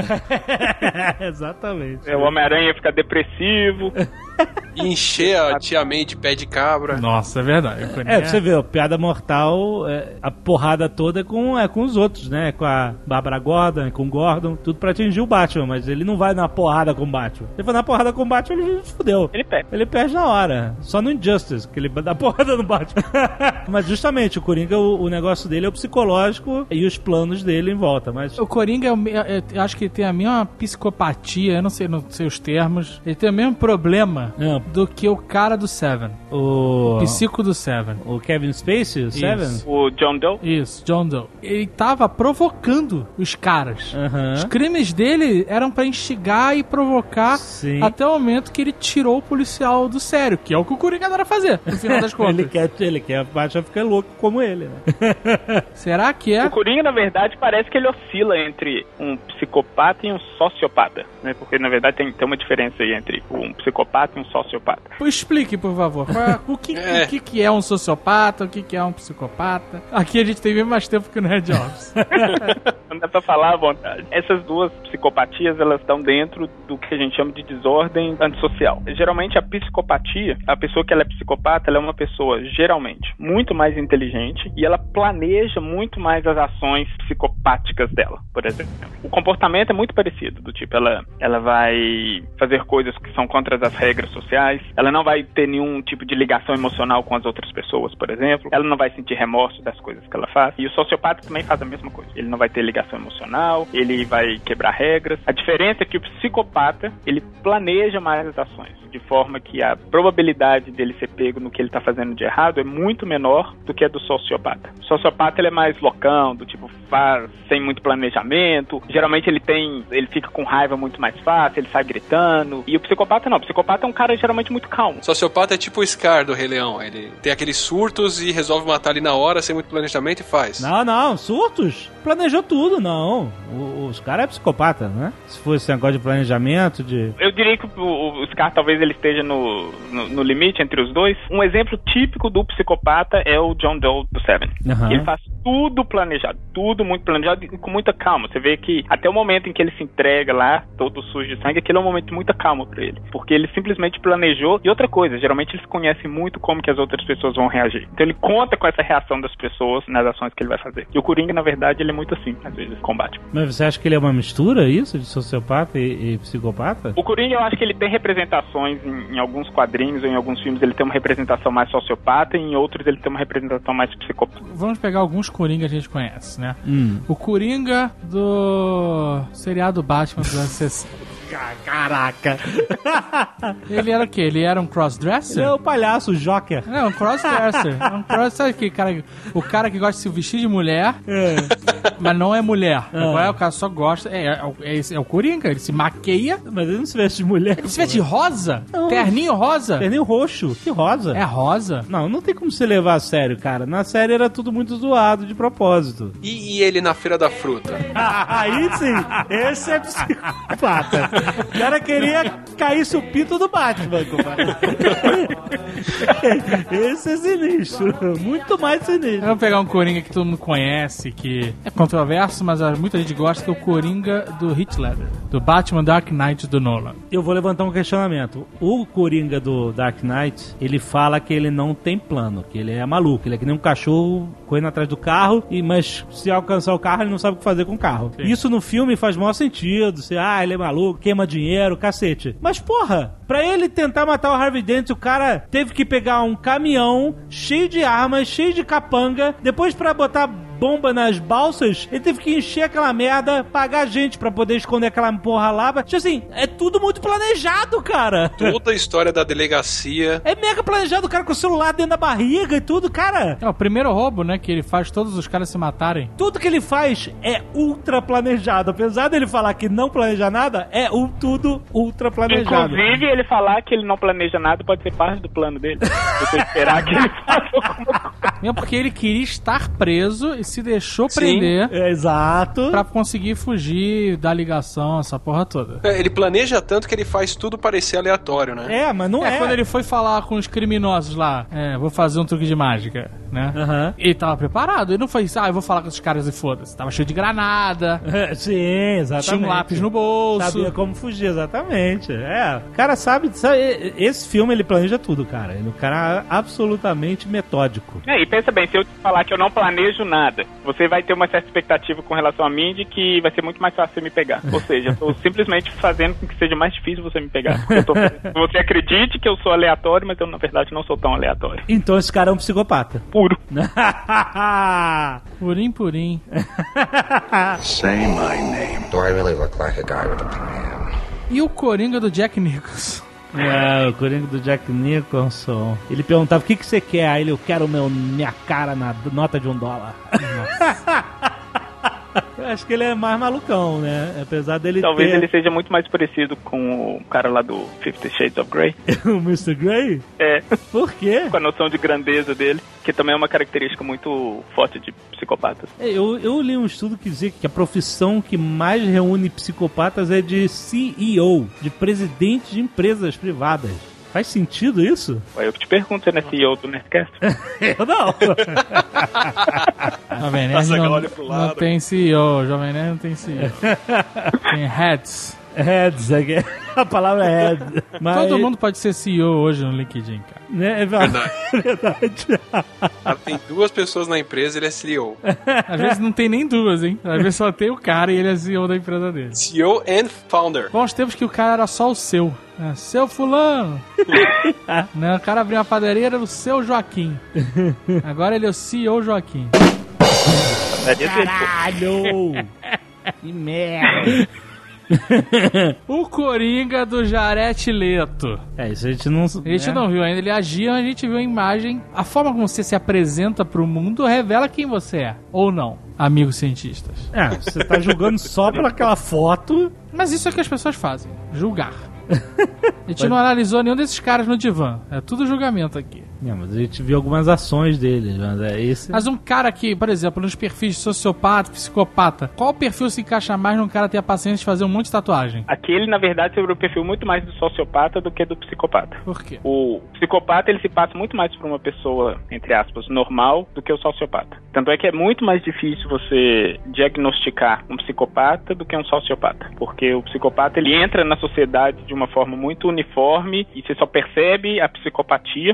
Exatamente. O Homem-Aranha ia ficar depressivo. E encher a Tia May de pé de cabra. Nossa, é verdade. Você vê, a piada mortal, a porrada toda é com os outros, né? Com a Bárbara Gordon, com o Gordon, tudo pra atingir o Batman, mas ele não vai na porrada com o Batman. Ele vai na porrada com o Batman, ele se fudeu. Ele perde na hora. Só no Injustice, que ele dá porrada no Batman. Mas justamente, o Coringa, o negócio dele é o psicológico e os planos dele em volta, mas... O Coringa, eu acho que ele tem a mesma psicopatia, eu não sei os termos, ele tem o mesmo problema do que o cara do Seven. O psico do Seven. O Kevin Spacey, o Seven? O John Doe? Isso, John Doe. Ele tava provocando os caras. Os crimes dele eram pra instigar e provocar até o momento que ele tirou o policial do sério, que é o que o Coringa adora fazer, no final das contas. ele quer o Batman ficar louco como ele, né? Será que é? O Coringa, na verdade, parece que ele oscila entre um psicopata e um sociopata, né? Porque, na verdade, tem uma diferença aí entre um psicopata e um sociopata. Explique, por favor. O que é um sociopata? O que é um psicopata? Aqui a gente tem bem mais tempo que no Red Office. Não dá pra falar à vontade. Essas duas psicopatias, elas estão dentro do que a gente chama de desordem antissocial. Geralmente, a psicopatia, a pessoa que ela é psicopata, ela é uma pessoa, geralmente, muito mais inteligente e ela planeja muito mais as ações psicopáticas dela, por exemplo. O comportamento é muito parecido, do tipo, ela vai fazer coisas que são contra as regras sociais, ela não vai ter nenhum tipo de ligação emocional com as outras pessoas, por exemplo, ela não vai sentir remorso das coisas que ela faz, e o sociopata também faz a mesma coisa. Ele não vai ter ligação emocional, ele vai quebrar regras. A diferença é que o psicopata, ele planeja mais as ações, de forma que a probabilidade dele ser pego no que ele está fazendo de errado é muito menor do que a do sociopata. O sociopata, ele é mais loucão, do tipo, faz sem muito planejamento, geralmente ele fica com raiva muito mais fácil, ele sai gritando, e o psicopata não, o psicopata é um cara geralmente muito calmo. Sociopata é tipo o Scar do Rei Leão, ele tem aqueles surtos e resolve matar ali na hora, sem muito planejamento, e faz. Não, surtos? Planejou tudo, não. Os caras é psicopata, né? Se fosse negócio de planejamento, Eu diria que o Scar talvez ele esteja no limite entre os dois. Um exemplo típico do psicopata é o John Doe do Seven. Ele faz tudo planejado, tudo muito planejado e com muita calma. Você vê que até o momento em que ele se entrega lá, todo sujo de sangue, aquele é um momento de muita calma pra ele. Porque ele simplesmente planejou. E outra coisa, geralmente eles conhecem muito como que as outras pessoas vão reagir. Então ele conta com essa reação das pessoas nas ações que ele vai fazer. E o Coringa, na verdade, ele muito assim, às vezes, combate. Mas você acha que ele é uma mistura, isso, de sociopata e psicopata? O Coringa, eu acho que ele tem representações em alguns quadrinhos ou em alguns filmes, ele tem uma representação mais sociopata e em outros ele tem uma representação mais psicopata. Vamos pegar alguns Coringa que a gente conhece, né? O Coringa do seriado Batman dos anos 60. Caraca! Ele era o quê? Ele era um crossdresser? Ele é o palhaço, o Joker. Não, um crossdresser. Sabe que o cara que gosta de se vestir de mulher, mas não é mulher. Agora o cara só gosta. É o Coringa, ele se maqueia. Mas ele não se veste de mulher. Ele se veste de rosa? Não. Terninho rosa? Terninho roxo. Que rosa? É rosa? Não tem como se levar a sério, cara. Na série era tudo muito zoado de propósito. E ele na Feira da Fruta? Aí sim, esse é psicopata. O cara queria cair o pinto do Batman, compadre. Esse é sinistro. Muito mais sinistro. Vamos pegar um Coringa que todo mundo conhece, que é controverso, mas muita gente gosta, que é o Coringa do Heath Ledger, do Batman Dark Knight do Nolan. Eu vou levantar um questionamento. O Coringa do Dark Knight, ele fala que ele não tem plano, que ele é maluco, ele é que nem um cachorro correndo atrás do carro, mas se alcançar o carro, ele não sabe o que fazer com o carro. Sim. Isso no filme faz maior sentido. Ele é maluco, queima dinheiro, cacete. Mas, porra, pra ele tentar matar o Harvey Dent, o cara teve que pegar um caminhão cheio de armas, cheio de capanga, depois pra botar bomba nas balsas, ele teve que encher aquela merda, pagar gente pra poder esconder aquela porra lá. Tipo assim, é tudo muito planejado, cara. Toda a história da delegacia. É mega planejado, o cara com o celular dentro da barriga e tudo, cara. É o primeiro roubo, né, que ele faz todos os caras se matarem. Tudo que ele faz é ultra planejado. Apesar dele falar que não planeja nada, é tudo ultra planejado. Inclusive, ele falar que ele não planeja nada pode ser parte do plano dele. Você esperar que ele faça alguma coisa. Mesmo porque ele queria estar preso e se deixou prender. Exato. Pra conseguir fugir da ligação, essa porra toda. Ele planeja tanto que ele faz tudo parecer aleatório, né? Mas não é. Quando ele foi falar com os criminosos lá, vou fazer um truque de mágica, né? Ele tava preparado. Ele não foi eu vou falar com esses caras e foda-se. Tava cheio de granada. Sim, exatamente. Tinha um lápis no bolso. Sabia como fugir, exatamente. O cara sabe, esse filme ele planeja tudo, cara. Ele é um cara absolutamente metódico. E pensa bem, se eu te falar que eu não planejo nada, você vai ter uma certa expectativa com relação a mim de que vai ser muito mais fácil você me pegar. Ou seja, eu tô simplesmente fazendo com que seja mais difícil você me pegar. Você acredite que eu sou aleatório, mas eu na verdade não sou tão aleatório. Então esse cara é um psicopata. Puro. Purim. Say my name. Do I really look like a guy with a plan? E o Coringa do Jack Nicholson? O Coringa do Jack Nicholson. Ele perguntava, o que você quer? Aí ele, eu quero minha cara na nota de $1. Nossa. Eu acho que ele é mais malucão, né? Apesar dele Talvez ele seja muito mais parecido com o cara lá do 50 Shades of Grey. O Mr. Grey? É. Por quê? Com a noção de grandeza dele, que também é uma característica muito forte de psicopatas. Eu li um estudo que dizia que a profissão que mais reúne psicopatas é de CEO, de presidente de empresas privadas. Faz sentido isso? Eu que te pergunto, você não é CEO do Nerdcast? Eu não. Jovem Nerd não tem CEO. Jovem Nerd não tem CEO. Tem heads. Heads, a palavra é head. Mas... Todo mundo pode ser CEO hoje no LinkedIn, cara. Né? É verdade. Tem 2 pessoas na empresa e ele é CEO. Às vezes não tem nem 2, hein? Às vezes só tem o cara e ele é CEO da empresa dele. CEO and founder. Bons tempos que o cara era só o seu. Seu fulano. Não, o cara abriu uma padaria, era o seu Joaquim. Agora ele é o CEO Joaquim. Caralho! Que merda! O Coringa do Jared Leto. Isso a gente não... A gente não viu ainda ele agir, a gente viu a imagem. A forma como você se apresenta pro mundo revela quem você é, ou não, amigos cientistas. Você tá julgando só pelaquela foto. Mas isso é o que as pessoas fazem, julgar. A gente não analisou nenhum desses caras no divã. É tudo julgamento aqui. Mas a gente viu algumas ações deles, mas é esse. Mas um cara que, por exemplo, nos perfis de sociopata, psicopata, qual perfil se encaixa mais num cara ter a paciência de fazer um monte de tatuagem? Aquele, na verdade, sobre o perfil muito mais do sociopata do que do psicopata. Por quê? O psicopata, ele se passa muito mais por uma pessoa, entre aspas, normal do que o sociopata. Tanto é que é muito mais difícil você diagnosticar um psicopata do que um sociopata. Porque o psicopata, ele entra na sociedade de uma forma muito uniforme e você só percebe a psicopatia, que ainda tem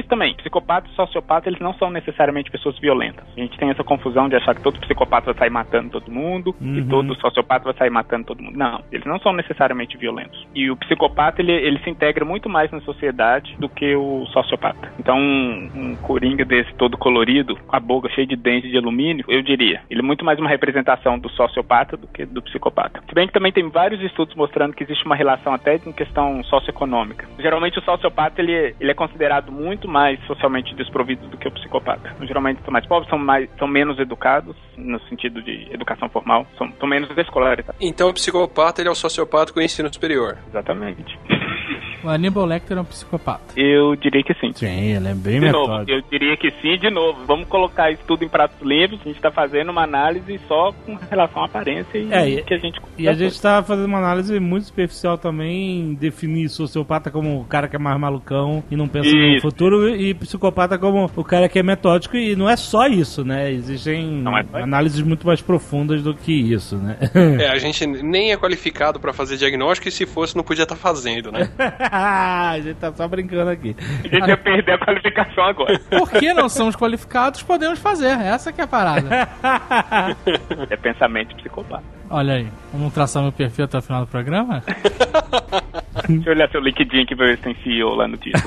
isso também. Psicopata e sociopata, eles não são necessariamente pessoas violentas. A gente tem essa confusão de achar que todo psicopata vai sair matando todo mundo e todo sociopata vai sair matando todo mundo. Não, eles não são necessariamente violentos. E o psicopata, ele se integra muito mais na sociedade do que o sociopata. Então, um coringa desse todo colorido, com a boca cheia de dentes de alumínio, eu diria, ele é muito mais uma representação do sociopata do que do psicopata. Se bem que também tem vários estudos mostrando que existe uma relação até em questão socioeconômica. Geralmente o sociopata, ele é considerado muito mais socialmente desprovido do que o psicopata. Geralmente são mais pobres, são menos educados, no sentido de educação formal, são menos escolarizados. Então o psicopata, ele é o sociopata com ensino superior. Exatamente. O Hannibal Lecter é um psicopata. Eu diria que sim. Sim, ele é bem De novo, metódico. eu diria que sim, de novo. Vamos colocar isso tudo em pratos limpos. A gente tá fazendo uma análise só com relação à aparência e que a gente... E a gente tá fazendo uma análise muito superficial também, definir sociopata como o cara que é mais malucão e não pensa no futuro, e psicopata como o cara que é metódico, e não é só isso, né? Existem análises muito mais profundas do que isso, né? A gente nem é qualificado pra fazer diagnóstico, e se fosse não podia estar fazendo, né? A gente tá só brincando aqui. A gente ia perder a qualificação agora. Porque não somos qualificados, podemos fazer. Essa que é a parada. É pensamento psicopata. Olha aí, vamos traçar meu perfil até o final do programa? Deixa eu olhar seu LinkedIn aqui pra ver se tem CEO lá no título.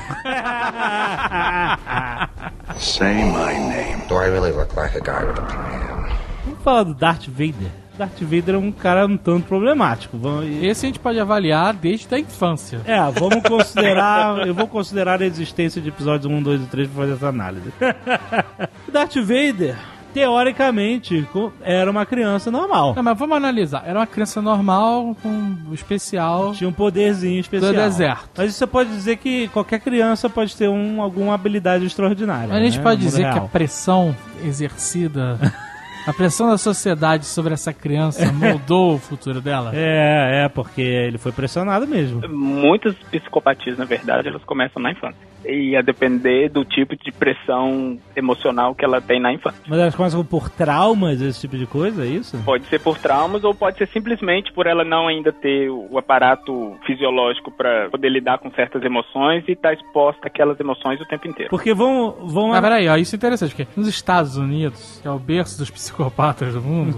Say my name. Do I really look like a guy with a plan? Vamos falar do Darth Vader. Darth Vader é um cara um tanto problemático. Esse a gente pode avaliar desde a infância. Vamos considerar... eu vou considerar a existência de episódios 1, 2 e 3 pra fazer essa análise. O Darth Vader, teoricamente, era uma criança normal. Não, mas vamos analisar. Era uma criança normal, com um especial... Tinha um poderzinho especial. Do deserto. Mas você pode dizer que qualquer criança pode ter alguma habilidade extraordinária. Mas a gente pode dizer real. que a pressão exercida... A pressão da sociedade sobre essa criança moldou o futuro dela? Porque ele foi pressionado mesmo. Muitas psicopatias, na verdade, elas começam na infância. E a depender do tipo de pressão emocional que ela tem na infância. Mas elas começam por traumas, esse tipo de coisa, é isso? Pode ser por traumas ou pode ser simplesmente por ela não ainda ter o aparato fisiológico para poder lidar com certas emoções e estar exposta àquelas emoções o tempo inteiro. Porque vão... peraí, isso é interessante, porque nos Estados Unidos, que é o berço dos psicopatas do mundo,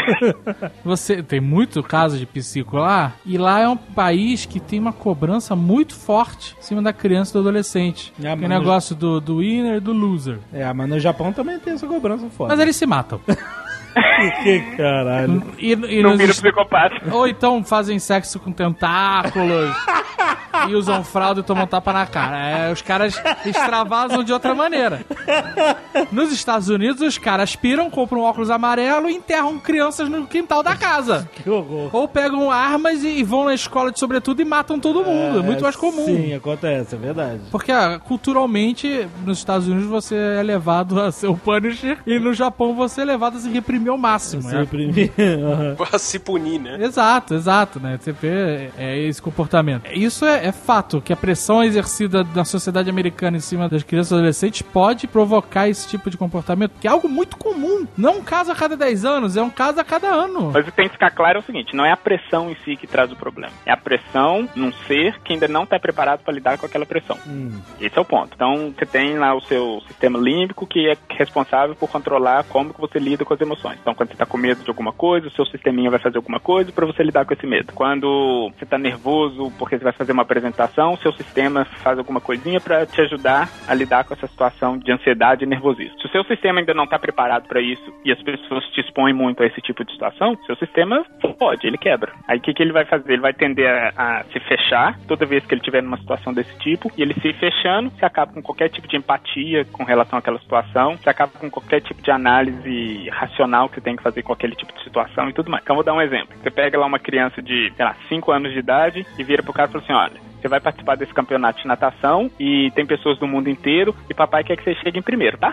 você tem muito caso de psico lá, e lá é um país que tem uma cobrança muito forte em cima da criança e do adolescente. Que é o negócio do winner e do loser. Mas no Japão também tem essa cobrança forte. Mas eles se matam. Que caralho. E não vira psicopata. Ou então fazem sexo com tentáculos e usam fralda e tomam tapa na cara. Os caras extravasam de outra maneira. Nos Estados Unidos, os caras piram, compram um óculos amarelo e enterram crianças no quintal da casa. Que horror. Ou pegam armas e vão na escola de sobretudo e matam todo mundo. É muito mais comum. Sim, acontece, é verdade. Porque culturalmente, nos Estados Unidos você é levado a ser o Punisher e no Japão você é levado a se reprimir ao máximo. Se reprimir. Pra se punir, né? Exato, né? Você vê esse comportamento. Isso é fato, que a pressão exercida na sociedade americana em cima das crianças e adolescentes pode provocar esse tipo de comportamento, que é algo muito comum. Não um caso a cada 10 anos, é um caso a cada ano. Mas o que tem que ficar claro é o seguinte, não é a pressão em si que traz o problema. É a pressão num ser que ainda não está preparado para lidar com aquela pressão. Esse é o ponto. Então, você tem lá o seu sistema límbico que é responsável por controlar como que você lida com as emoções. Então, quando você está com medo de alguma coisa, o seu sisteminha vai fazer alguma coisa para você lidar com esse medo. Quando você está nervoso porque você vai fazer uma apresentação, o seu sistema faz alguma coisinha para te ajudar a lidar com essa situação de ansiedade e nervosismo. Se o seu sistema ainda não está preparado para isso e as pessoas te expõem muito a esse tipo de situação, seu sistema ele quebra. Aí o que ele vai fazer? Ele vai tender a se fechar toda vez que ele estiver numa situação desse tipo, e ele se fechando, você acaba com qualquer tipo de empatia com relação àquela situação, você acaba com qualquer tipo de análise racional que você tem que fazer com aquele tipo de situação e tudo mais. Então vou dar um exemplo. Você pega lá uma criança de, 5 anos de idade e vira pro cara e fala assim, olha, você vai participar desse campeonato de natação e tem pessoas do mundo inteiro e papai quer que você chegue em primeiro, tá?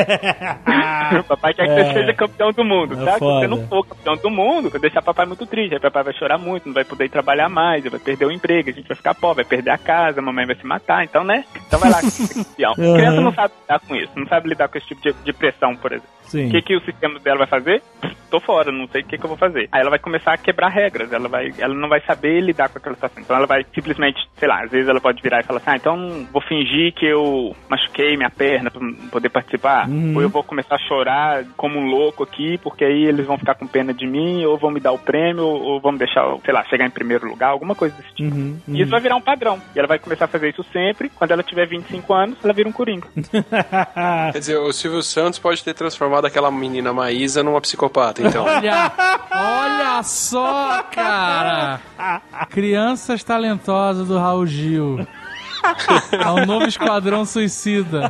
Papai quer que você seja campeão do mundo, tá? Se você não for campeão do mundo, vai deixar papai muito triste, aí papai vai chorar muito, não vai poder trabalhar mais, vai perder o emprego, a gente vai ficar pobre, vai perder a casa, a mamãe vai se matar, então, né? Então vai lá, campeão. Criança não sabe lidar com isso, não sabe lidar com esse tipo de pressão, por exemplo. Sim. O que o sistema dela vai fazer? Tô fora, não sei o que eu vou fazer. Aí ela vai começar a quebrar regras, ela não vai saber lidar com aquela situação. Então ela vai simplesmente, sei lá, às vezes ela pode virar e falar assim, então vou fingir que eu machuquei minha perna pra poder participar, ou eu vou começar a chorar como um louco aqui, porque aí eles vão ficar com pena de mim, ou vão me dar o prêmio, ou vão me deixar, sei lá, chegar em primeiro lugar, alguma coisa desse tipo. E isso vai virar um padrão. E ela vai começar a fazer isso sempre. Quando ela tiver 25 anos, ela vira um coringa. Quer dizer, o Silvio Santos pode ter transformado aquela menina Maísa numa psicopata, então. Olha só, cara! Crianças talentosas do Raul Gil. É um novo Esquadrão Suicida.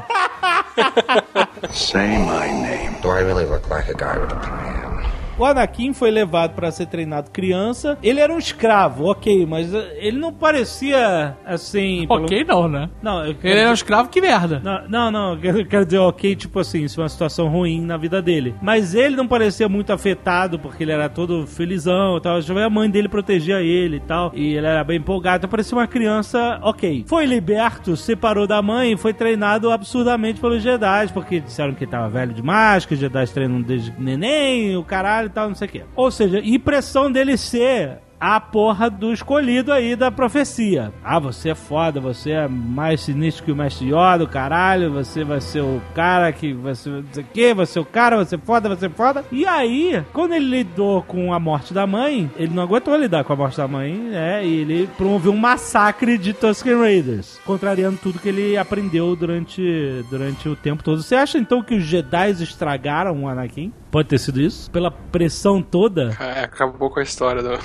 Say my name. Do I really look like a guy with a plan? O Anakin foi levado pra ser treinado criança. Ele era um escravo, ok, mas ele não parecia assim... Ok não, né? Não, ele era um escravo, que merda. Não, eu quero dizer ok, tipo assim, isso é uma situação ruim na vida dele. Mas ele não parecia muito afetado, porque ele era todo felizão e tal. A mãe dele protegia ele e tal, e ele era bem empolgado. Então parecia uma criança ok. Foi liberto, separou da mãe e foi treinado absurdamente pelos Jedi, porque disseram que ele tava velho demais, que os Jedi treinam desde neném, o caralho e tal, não sei o quê. Ou seja, impressão dele ser a porra do escolhido aí da profecia. Ah, você é foda, você é mais sinistro que o Mestre Yoda, caralho, você vai ser o cara que vai ser não sei o quê, vai ser o cara, vai ser foda, vai ser foda. E aí, quando ele lidou com a morte da mãe, ele não aguentou lidar com a morte da mãe, né, e ele promoveu um massacre de Tusken Raiders, contrariando tudo que ele aprendeu durante o tempo todo. Você acha então que os Jedi estragaram o Anakin? Pode ter sido isso? Pela pressão toda? Acabou com a história do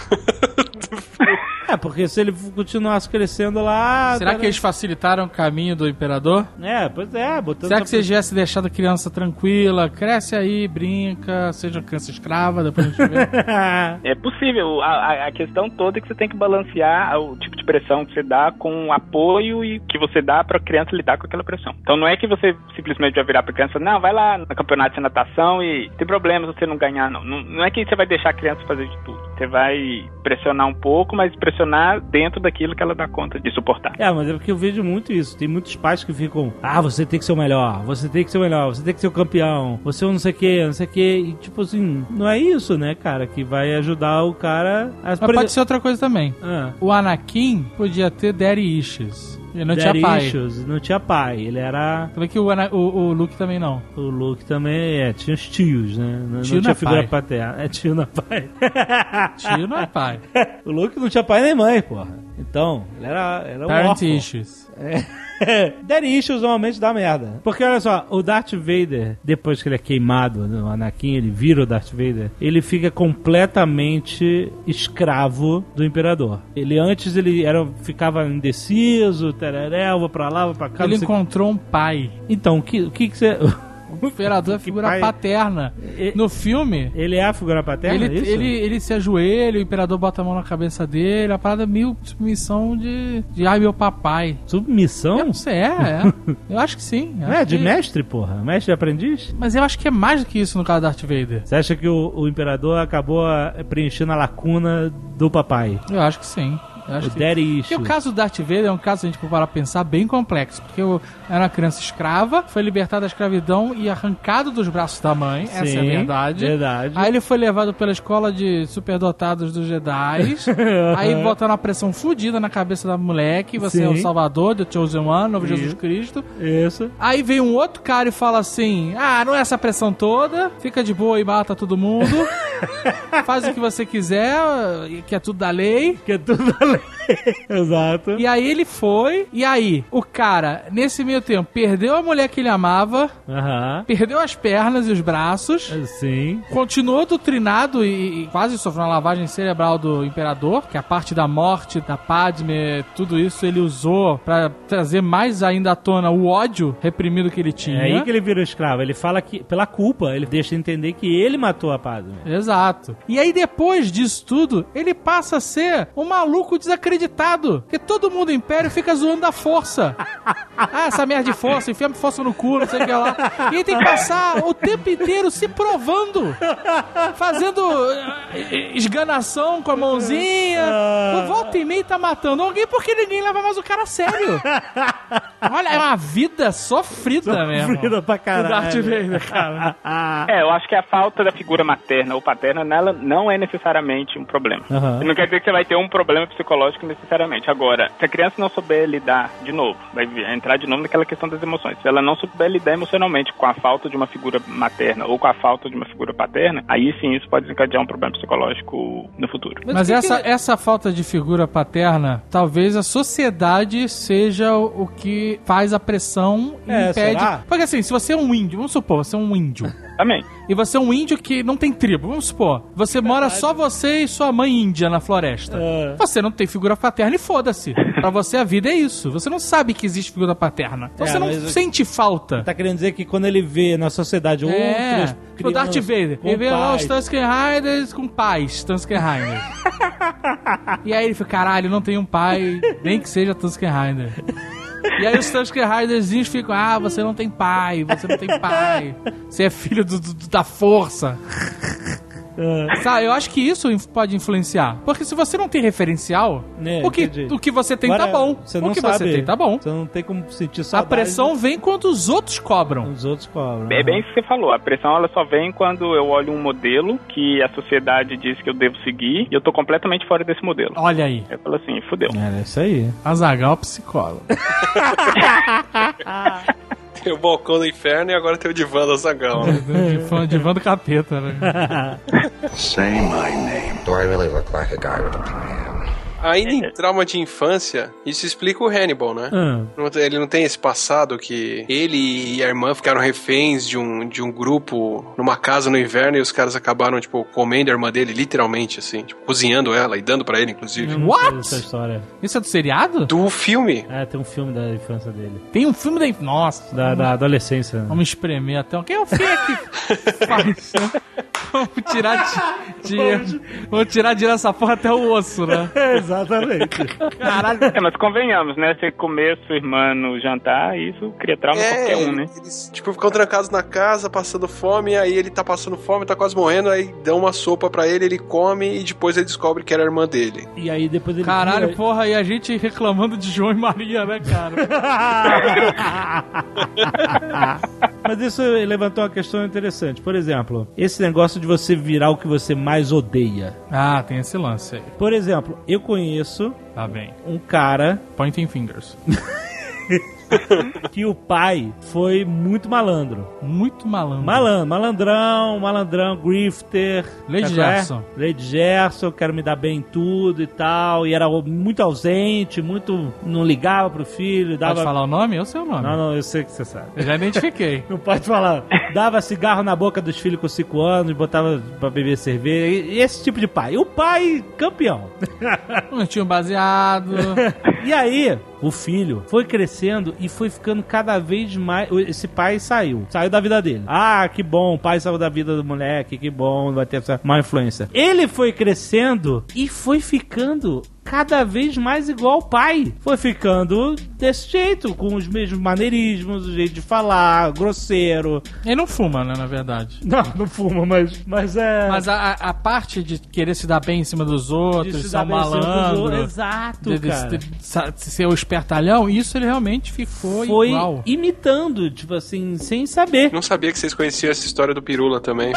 porque se ele continuasse crescendo lá... Será que eles facilitaram o caminho do Imperador? Pois é. Será que você tivesse deixado a criança tranquila? Cresce aí, brinca, seja uma criança escrava, depois a gente vê. É possível. A questão toda é que você tem que balancear o tipo de pressão que você dá com o apoio e que você dá pra criança lidar com aquela pressão. Então não é que você simplesmente vai virar pra criança, não, vai lá no campeonato de natação e tem problema se você não ganhar, não. Não é que você vai deixar a criança fazer de tudo. Você vai pressionar um pouco, mas pressionar dentro daquilo que ela dá conta de suportar. Mas é porque eu vejo muito isso. Tem muitos pais que ficam, você tem que ser o melhor, você tem que ser o melhor, você tem que ser o campeão, você não sei o que, não sei o que. E tipo assim, não é isso, né, cara, que vai ajudar o cara a... Mas pode ser outra coisa também. O Anakin podia ter daddy issues. Ele não tinha pai. Issues, não tinha pai. Ele era... Também que o Luke também não. O Luke também, tinha os tios, né? Tio não tinha figura pai. paterna. Tio não é pai. Tio não é pai. O Luke não tinha pai nem mãe, porra. Então, ele era um Parent órfão. issues. Daddy issues normalmente dá merda. Porque olha só, o Darth Vader, depois que ele é queimado no Anakin, ele vira o Darth Vader, ele fica completamente escravo do Imperador. Ele antes ficava indeciso, tereré, vou pra lá, vou pra cá. Ele encontrou um pai. Então, o que você... O Imperador é a figura paterna. No filme... Ele é a figura paterna, ele se ajoelha, o Imperador bota a mão na cabeça dele, a parada é meio submissão de ai, meu papai. Submissão? Eu não sei, eu acho que sim. De mestre, porra? Mestre e aprendiz? Mas eu acho que é mais do que isso no caso do Darth Vader. Você acha que o Imperador acabou preenchendo a lacuna do papai? Eu acho que sim. Porque o caso do Darth Vader é um caso, se a gente for parar pra pensar, bem complexo. Porque era uma criança escrava, foi libertado da escravidão e arrancado dos braços da mãe. Sim, essa é a verdade. Aí ele foi levado pela escola de superdotados dos Jedi. Aí botaram uma pressão fodida na cabeça da moleque. Você é o Salvador, The Chosen One, novo Jesus Cristo. Isso. Aí vem um outro cara e fala assim, não é essa pressão toda, fica de boa e mata todo mundo. Faz o que você quiser, que é tudo da lei. Exato. E aí ele foi, e aí o cara, nesse meio tempo, perdeu a mulher que ele amava, perdeu as pernas e os braços, sim, continuou doutrinado e quase sofreu uma lavagem cerebral do Imperador, que a parte da morte da Padme, tudo isso ele usou pra trazer mais ainda à tona o ódio reprimido que ele tinha. É aí que ele vira escravo. Ele fala que, pela culpa, ele deixa entender que ele matou a Padme. Exato. E aí depois disso tudo, ele passa a ser um maluco desacreditado. Porque todo mundo do Império fica zoando da força. Essa merda de força, enfia força no cu, não sei o que lá. E ele tem que passar o tempo inteiro se provando. Fazendo esganação com a mãozinha. O volta e meia tá matando alguém porque ninguém leva mais o cara a sério. Olha, é uma vida sofrida mesmo. Sofrida pra caralho. O Darth Vader, cara. Eu acho que a falta da figura materna ou paterna nela não é necessariamente um problema. Não quer dizer que você vai ter um problema psicológico necessariamente. Agora, se a criança não souber lidar, de novo, vai entrar de novo naquela questão das emoções. Se ela não souber lidar emocionalmente com a falta de uma figura materna ou com a falta de uma figura paterna, aí sim isso pode desencadear um problema psicológico no futuro. Mas essa falta de figura paterna, talvez a sociedade seja o que faz a pressão e impede. Será? Porque assim, se você é um índio, vamos supor, você é um índio. Também. E você é um índio que não tem tribo, vamos supor. Você mora só você e sua mãe índia na floresta. Você não tem figura paterna e foda-se. Pra você a vida é isso. Você não sabe que existe figura paterna. Então você não sente falta. Tá querendo dizer que quando ele vê na sociedade outras o Darth Vader. Ele vê lá os Tusken Riders com pais, Tusken Riders. E aí ele fica, caralho, não tem um pai, nem que seja Tusken Rider. E aí os Tusken Riderzinhos ficam, você não tem pai, você é filho da força. Sabe, eu acho que isso pode influenciar. Porque se você não tem referencial, o que você tem tá bom. Você não o que sabe. você tem tá bom. Você não tem como sentir saudade. A pressão vem quando os outros cobram. Os outros cobram. É bem isso que você falou. A pressão ela só vem quando eu olho um modelo que a sociedade diz que eu devo seguir e eu tô completamente fora desse modelo. Olha aí. Eu falo assim, fudeu. É isso aí. Azaghal psicólogo. Tem o balcão do inferno e agora tem o divã do Azaghal. Divã do capeta, né? Say my name. Do I really look like a guy with a plan? Ainda em trauma de infância, isso explica o Hannibal, né? Ele não tem esse passado que ele e a irmã ficaram reféns de um grupo numa casa no inverno e os caras acabaram, tipo, comendo a irmã dele, literalmente, assim, tipo, cozinhando ela e dando pra ele, inclusive. What? Essa história. Isso é do seriado? Do filme. Tem um filme da infância dele. Tem um filme da... Nossa. Da adolescência. Né? Vamos espremer até... Quem é o filho que faz, né? Vamos tirar essa porra até o osso, né? Exatamente. Caralho. Mas convenhamos, né? Você comer sua irmã no jantar, isso cria trauma qualquer um, né? Eles, tipo, ficam trancados na casa, passando fome, aí ele tá passando fome, tá quase morrendo, aí dão uma sopa pra ele come e depois ele descobre que era a irmã dele. E aí depois ele... Caralho, porra, e a gente reclamando de João e Maria, né, cara? Mas isso levantou uma questão interessante. Por exemplo, esse negócio de você virar o que você mais odeia. Tem esse lance aí. Por exemplo, eu conheço um cara... Pointing fingers. que o pai foi muito malandro. Muito malandro. Malandrão, grifter. Lady Gerson. Lady Gerson, quero me dar bem em tudo e tal. E era muito ausente, não ligava pro filho. Pode falar o nome ou seu nome? Não, eu sei que você sabe. Eu já identifiquei. Não pode falar. Dava cigarro na boca dos filhos com 5 anos, botava pra beber cerveja. E esse tipo de pai. E o pai, campeão. Não tinha baseado. E aí, o filho foi crescendo e foi ficando cada vez mais... Esse pai saiu da vida dele. Que bom, o pai saiu da vida do moleque, que bom, vai ter essa má influência. Ele foi crescendo e foi ficando cada vez mais igual ao pai. Foi ficando desse jeito, com os mesmos maneirismos, o jeito de falar, grosseiro. Ele não fuma, né, na verdade. Não fuma, mas é... Mas a parte de querer se dar bem em cima dos outros, ser um malandro... Exato, cara. De ser o espertalhão, isso ele realmente ficou igual. Foi imitando, tipo assim, sem saber. Não sabia que vocês conheciam essa história do Pirula também.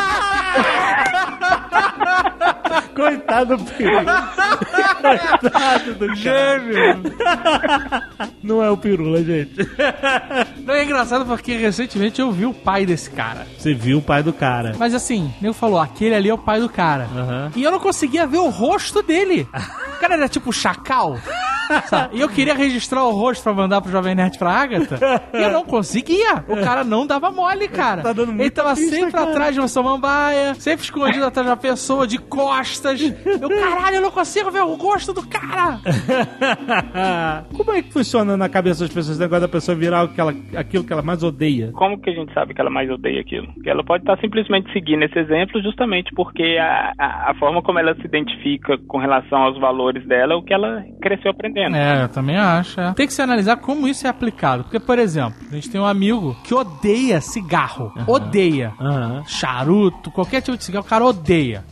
Coitado do Pirula. Coitado do gêmeo. Não é o Pirula, gente. Não, é engraçado porque recentemente eu vi o pai desse cara. Você viu o pai do cara. Mas assim, nem falou, aquele ali é o pai do cara. E eu não conseguia ver o rosto dele. O cara era tipo chacal. Sabe? E eu queria registrar o rosto pra mandar pro Jovem Nerd pra Agatha. E eu não conseguia. O cara não dava mole, cara. Ele tava sempre atrás de uma samambaia, sempre escondido atrás de uma pessoa, de costas. Caralho, eu não consigo ver o rosto do cara. Como é que funciona na cabeça das pessoas esse negócio da pessoa virar aquilo que ela mais odeia? Como que a gente sabe que ela mais odeia aquilo? Que ela pode estar simplesmente seguindo esse exemplo justamente porque a forma como ela se identifica com relação aos valores dela é o que ela cresceu aprendendo. Eu também acho. Tem que se analisar como isso é aplicado. Porque, por exemplo, a gente tem um amigo que odeia cigarro. Odeia. Charuto, qualquer tipo de cigarro, o cara odeia.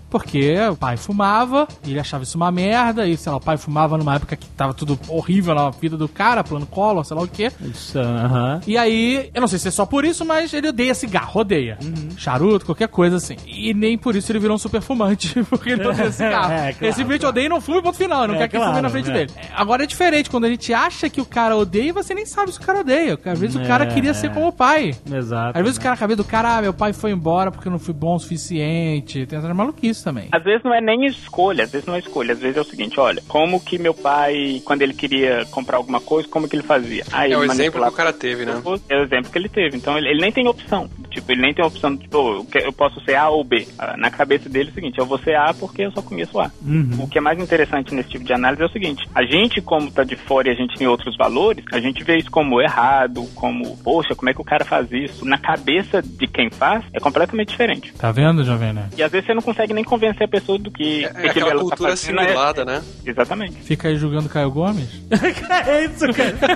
porque o pai fumava, e ele achava isso uma merda, e sei lá, o pai fumava numa época que tava tudo horrível na vida do cara, plano Collor, sei lá o quê. Isso, E aí, eu não sei se é só por isso, mas ele odeia cigarro, odeia. Charuto, qualquer coisa assim. E nem por isso ele virou um super fumante, porque ele não odeia cigarro. Claro, ele simplesmente odeia e não fuma e ponto final, não quer que fume na frente dele. Agora é diferente, quando a gente acha que o cara odeia, você nem sabe se o cara odeia. Às vezes o cara queria ser como o pai. Exato. Às vezes o cara, na cabeça do cara, meu pai foi embora porque eu não fui bom o suficiente. Tem essa maluquice também. Às vezes não é nem escolha, às vezes às vezes é o seguinte, olha, como que meu pai, quando ele queria comprar alguma coisa, como que ele fazia? É o exemplo que o cara teve, né? É o exemplo que ele teve, então ele nem tem opção, tipo, ele nem tem opção, tipo, eu posso ser A ou B. Na cabeça dele é o seguinte, eu vou ser A porque eu só conheço A. O que é mais interessante nesse tipo de análise é o seguinte, a gente, como tá de fora e a gente tem outros valores, a gente vê isso como errado, como, poxa, como é que o cara faz isso? Na cabeça de quem faz, é completamente diferente. Tá vendo, Jovem Nerd? E às vezes você não consegue nem convencer a pessoa do que aquela cultura simulada, né? Exatamente. Fica aí julgando Caio Gomes? É isso, cara.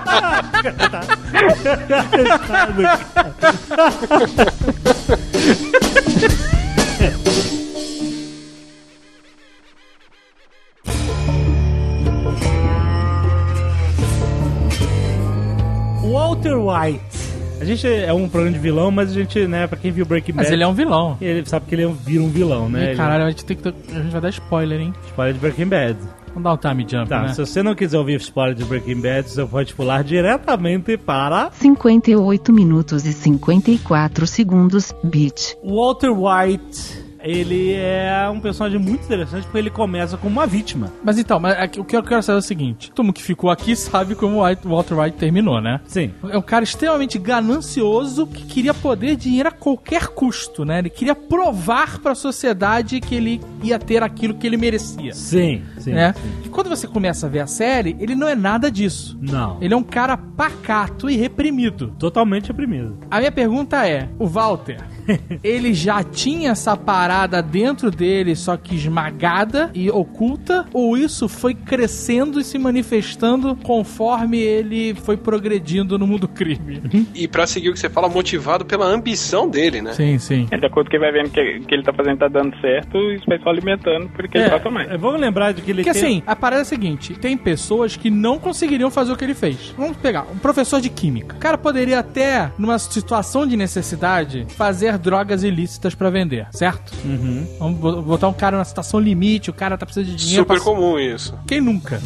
Walter White. A gente é um programa de vilão, mas a gente, né, pra quem viu Breaking Bad... Mas ele é um vilão. Ele sabe que ele vira um vilão, né? Ih, caralho, a gente vai dar spoiler, hein? Spoiler de Breaking Bad. Vamos dar um time jump, Tá, né? se você não quiser ouvir spoiler de Breaking Bad, você pode pular diretamente para... 58 minutos e 54 segundos, Beat. Walter White... Ele é um personagem muito interessante porque ele começa como uma vítima. Mas então, o que eu quero saber é o seguinte: todo mundo que ficou aqui sabe como o Walter White terminou, né? Sim. É um cara extremamente ganancioso que queria poder dinheiro a qualquer custo, né? Ele queria provar pra sociedade que ele ia ter aquilo que ele merecia. Sim, né? Sim. E quando você começa a ver a série, ele não é nada disso. Não. Ele é um cara pacato e reprimido. Totalmente reprimido. A minha pergunta é, o Walter, ele já tinha essa parada dentro dele, só que esmagada e oculta, ou isso foi crescendo e se manifestando conforme ele foi progredindo no mundo crime? E pra seguir o que você fala, motivado pela ambição dele, né? Sim, sim. De acordo com que vai vendo que ele tá fazendo tá dando certo, isso vai só alimentando porque ele faça mais. Vamos lembrar de que ele Porque assim, a parada é a seguinte, tem pessoas que não conseguiriam fazer o que ele fez. Vamos pegar um professor de química. O cara poderia até, numa situação de necessidade, fazer drogas ilícitas pra vender, certo? Vamos botar um cara numa situação limite, o cara tá precisando de dinheiro. Super comum isso. Quem nunca?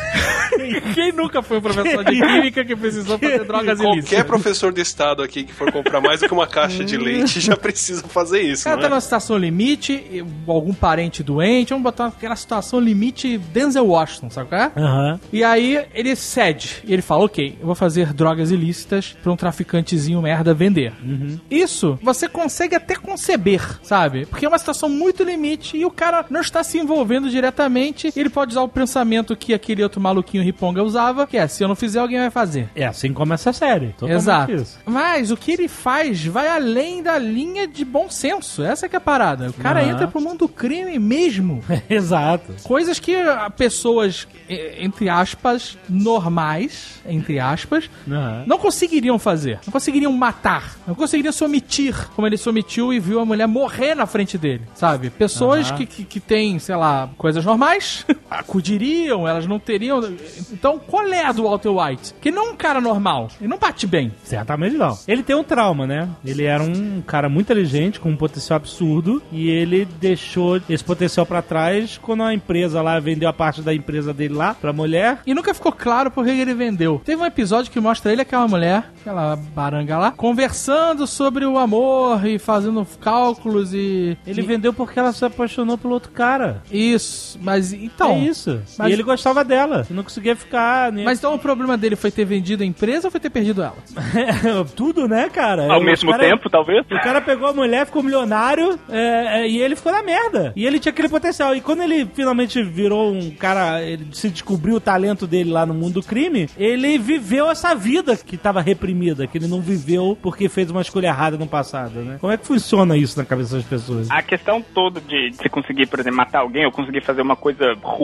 Quem nunca foi um professor de química que precisou fazer drogas ilícitas? Qualquer professor de estado aqui que for comprar mais do que uma caixa de leite já precisa fazer isso, O cara né? tá numa situação limite, algum parente doente, vamos botar aquela situação limite Denzel Washington, sabe qual é? E aí ele cede, e ele fala, ok, eu vou fazer drogas ilícitas pra um traficantezinho merda vender. Isso você consegue até conceber, sabe? Porque é uma situação muito limite e o cara não está se envolvendo diretamente, ele pode usar o pensamento que aquele outro maluquinho riponga usava, que é, se eu não fizer, alguém vai fazer. É assim que começa a série. Totalmente Exato. Isso. Mas o que ele faz vai além da linha de bom senso. Essa que é a parada. O cara entra pro mundo do crime mesmo. Exato. Coisas que pessoas, entre aspas, normais, entre aspas, não conseguiriam fazer. Não conseguiriam matar. Não conseguiriam se omitir, como ele se omitiu e viu a mulher morrer na frente dele, sabe? Pessoas que têm, sei lá, coisas normais, acudiriam, elas não teriam... Então, qual é a do Walter White? Que não é um cara normal. Ele não bate bem. Certamente não. Ele tem um trauma, né? Ele era um cara muito inteligente, com um potencial absurdo, e ele deixou esse potencial pra trás quando a empresa lá vendeu a parte da empresa dele lá pra mulher. E nunca ficou claro por que ele vendeu. Teve um episódio que mostra ele e aquela mulher, aquela baranga lá, conversando sobre o amor e fazendo cálculos e... Ele vendeu porque ela se apaixonou pelo outro cara. Isso, mas então... É isso. Mas... E ele gostava dela. Não conseguia ficar... Nem... Mas então o problema dele foi ter vendido a empresa ou foi ter perdido ela? Tudo, né, cara? Ao mesmo tempo, talvez? O cara pegou a mulher, ficou milionário e ele ficou na merda. E ele tinha aquele potencial. E quando ele finalmente virou um cara, ele se descobriu o talento dele lá no mundo do crime, ele viveu essa vida que tava reprimida, que ele não viveu porque fez uma escolha errada no passado, né? Como é que funciona isso na cabeça das pessoas? A questão toda de você conseguir, por exemplo, matar alguém ou conseguir fazer uma coisa ruim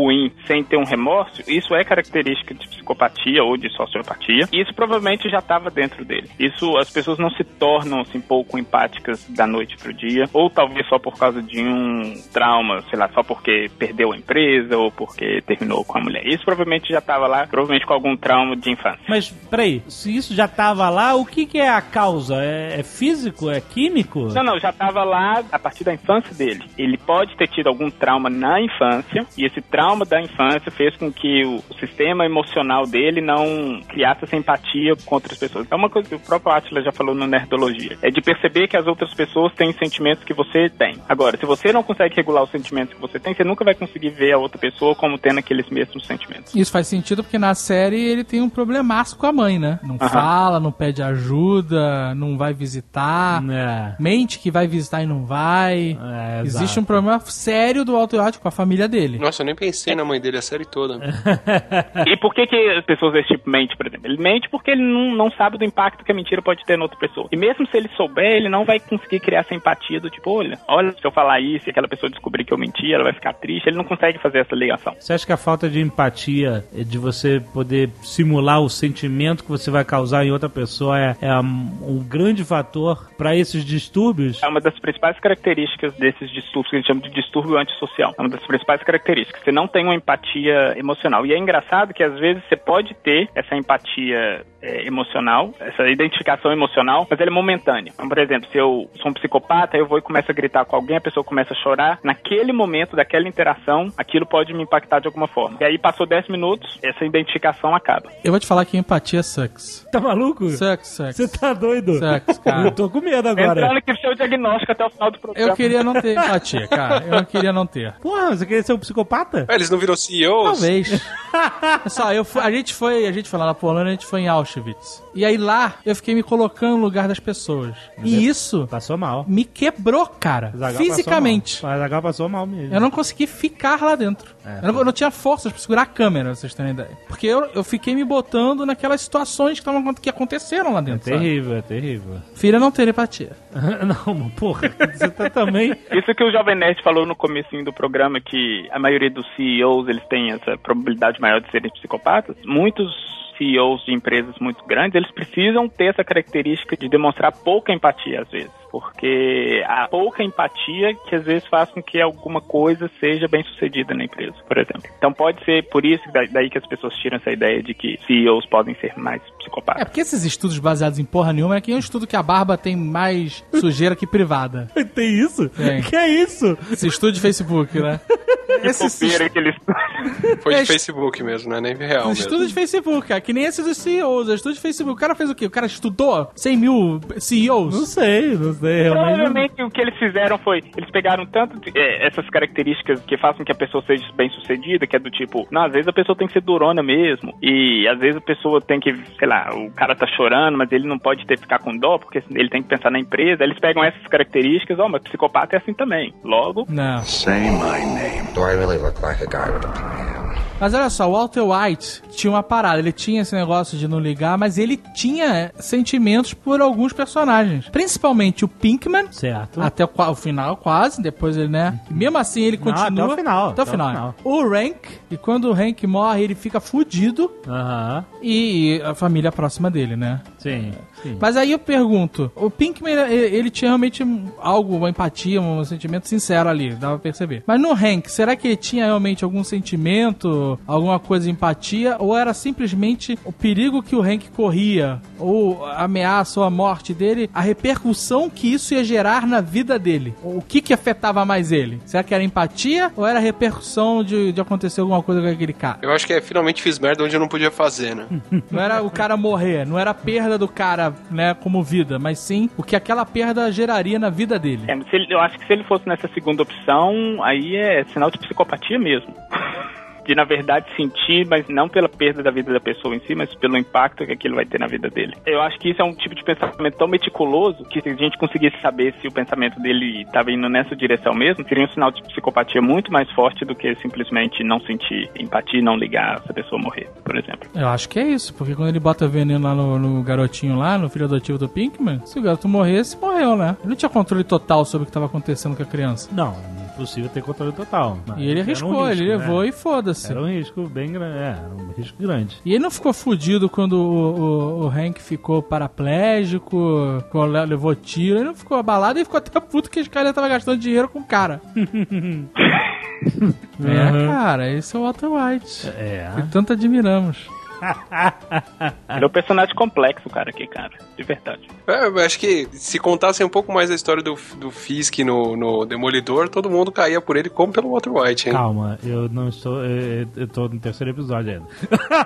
ruim sem ter um remorso, isso é característica de psicopatia ou de sociopatia. E isso provavelmente já estava dentro dele. Isso, as pessoas não se tornam assim pouco empáticas da noite pro dia, ou talvez só por causa de um trauma, sei lá, só porque perdeu a empresa ou porque terminou com a mulher. Isso provavelmente já estava lá, provavelmente com algum trauma de infância. Mas, peraí, se isso já estava lá, o que é a causa? É físico? É químico? Não, já estava lá a partir da infância dele. Ele pode ter tido algum trauma na infância, e esse trauma da infância fez com que o sistema emocional dele não criasse essa empatia com outras pessoas. É uma coisa que o próprio Átila já falou no Nerdologia. É de perceber que as outras pessoas têm sentimentos que você tem. Agora, se você não consegue regular os sentimentos que você tem, você nunca vai conseguir ver a outra pessoa como tendo aqueles mesmos sentimentos. Isso faz sentido porque na série ele tem um problemaço com a mãe, né? Não fala, não pede ajuda, não vai visitar, mente que vai visitar e não vai. Existe um problema sério do auto-erótico com a família dele. Nossa, eu nem pensei na mãe dele a série toda. E por que as pessoas desse tipo mentem, por exemplo? Ele mente porque ele não sabe do impacto que a mentira pode ter na outra pessoa. E mesmo se ele souber, ele não vai conseguir criar essa empatia do tipo, olha, se eu falar isso e aquela pessoa descobrir que eu menti, ela vai ficar triste. Ele não consegue fazer essa ligação. Você acha que a falta de empatia, de você poder simular o sentimento que você vai causar em outra pessoa é um grande fator para esses distúrbios? É uma das principais características desses distúrbios, que a gente chama de distúrbio antissocial. É uma das principais características. Você não tem uma empatia emocional. E é engraçado que às vezes você pode ter essa empatia emocional, essa identificação emocional, mas ela é momentânea. Então, por exemplo, se eu sou um psicopata, eu vou e começo a gritar com alguém, a pessoa começa a chorar, naquele momento, daquela interação, aquilo pode me impactar de alguma forma. E aí passou 10 minutos, essa identificação acaba. Eu vou te falar que empatia sucks. Tá maluco? Sucks. Você tá doido? Sucks, cara. Eu tô com medo agora. Entrando aqui no seu diagnóstico até o final do programa. Eu queria não ter empatia, cara. Eu não queria não ter. Porra, você queria ser um psicopata? Eles não viram CEOs? Talvez. Só, a gente foi lá na Polônia, a gente foi em Auschwitz. E aí lá, eu fiquei me colocando no lugar das pessoas. E isso... Passou mal. Me quebrou, cara. Fisicamente. O Azaghal passou mal mesmo. Eu não consegui ficar lá dentro. Eu não tinha forças pra segurar a câmera, pra vocês terem ideia. Porque eu fiquei me botando naquelas situações que aconteceram lá dentro. É terrível. Filha não ter empatia. Não, porra. Você tá também... Isso que o Jovem Nerd falou no comecinho do programa, que a maioria dos CEOs, eles têm essa probabilidade maior de serem psicopatas. Muitos CEOs de empresas muito grandes, eles precisam ter essa característica de demonstrar pouca empatia às vezes, porque a pouca empatia que às vezes faz com que alguma coisa seja bem sucedida na empresa, por exemplo. Então pode ser por isso daí que as pessoas tiram essa ideia de que CEOs podem ser mais psicopatas. É porque esses estudos baseados em porra nenhuma é que é um estudo que a barba tem mais sujeira que privada. Tem isso? Tem. Que é isso? Esse estudo de Facebook, né? Foi de Facebook mesmo, não é nem real mesmo. Estudo de Facebook, cara, que nem esse dos CEOs, é estudo de Facebook. O cara fez o quê? O cara estudou 100 mil CEOs? Não sei. Provavelmente o que eles fizeram foi, eles pegaram tanto essas características que fazem que a pessoa seja bem sucedida, que é do tipo, não, às vezes a pessoa tem que ser durona mesmo, e às vezes a pessoa tem que, sei lá, o cara tá chorando, mas ele não pode ficar com dó, porque ele tem que pensar na empresa. Eles pegam essas características, mas psicopata é assim também. Logo... Não. Say my name. Do I really look like a guy with a plan? Mas olha só, o Walter White tinha uma parada, ele tinha esse negócio de não ligar, mas ele tinha sentimentos por alguns personagens. Principalmente o Pinkman. Certo. Até o final, quase. Depois ele, né? Mesmo assim, ele continua. Até o final. O Hank, e quando o Hank morre, ele fica fudido. E a família próxima dele, né? Sim. Mas aí eu pergunto, o Pinkman, ele tinha realmente uma empatia, um sentimento sincero ali, dava pra perceber. Mas no Hank, será que ele tinha realmente algum sentimento, alguma coisa de empatia, ou era simplesmente o perigo que o Hank corria, ou a ameaça ou a morte dele, a repercussão que isso ia gerar na vida dele? O que afetava mais ele? Será que era empatia, ou era a repercussão de acontecer alguma coisa com aquele cara? Eu acho que finalmente fiz merda onde eu não podia fazer, né? Não era o cara morrer, não era a perda do cara, né, como vida, mas sim o que aquela perda geraria na vida dele. Eu acho que se ele fosse nessa segunda opção, aí é sinal de psicopatia mesmo. De, na verdade, sentir, mas não pela perda da vida da pessoa em si, mas pelo impacto que aquilo vai ter na vida dele. Eu acho que isso é um tipo de pensamento tão meticuloso que se a gente conseguisse saber se o pensamento dele estava indo nessa direção mesmo, seria um sinal de psicopatia muito mais forte do que simplesmente não sentir empatia e não ligar se a pessoa morrer, por exemplo. Eu acho que é isso, porque quando ele bota veneno lá no garotinho lá, no filho adotivo do Pinkman, se o garoto morresse, morreu, né? Ele não tinha controle total sobre o que estava acontecendo com a criança. Não possível ter controle total. E ele arriscou, ele levou e foda-se. Era um risco bem grande, era um risco grande. E ele não ficou fudido quando o Hank ficou paraplégico, levou tiro, ele não ficou abalado e ficou até puto que os caras estavam gastando dinheiro com o cara. Cara, esse é o Walter White. Que tanto admiramos. Ele é um personagem complexo, cara, aqui, cara. De verdade. Eu acho que se contassem um pouco mais a história do Fisk no Demolidor, todo mundo caía por ele como pelo Walter White, hein? Calma, eu não estou... Eu tô no terceiro episódio ainda.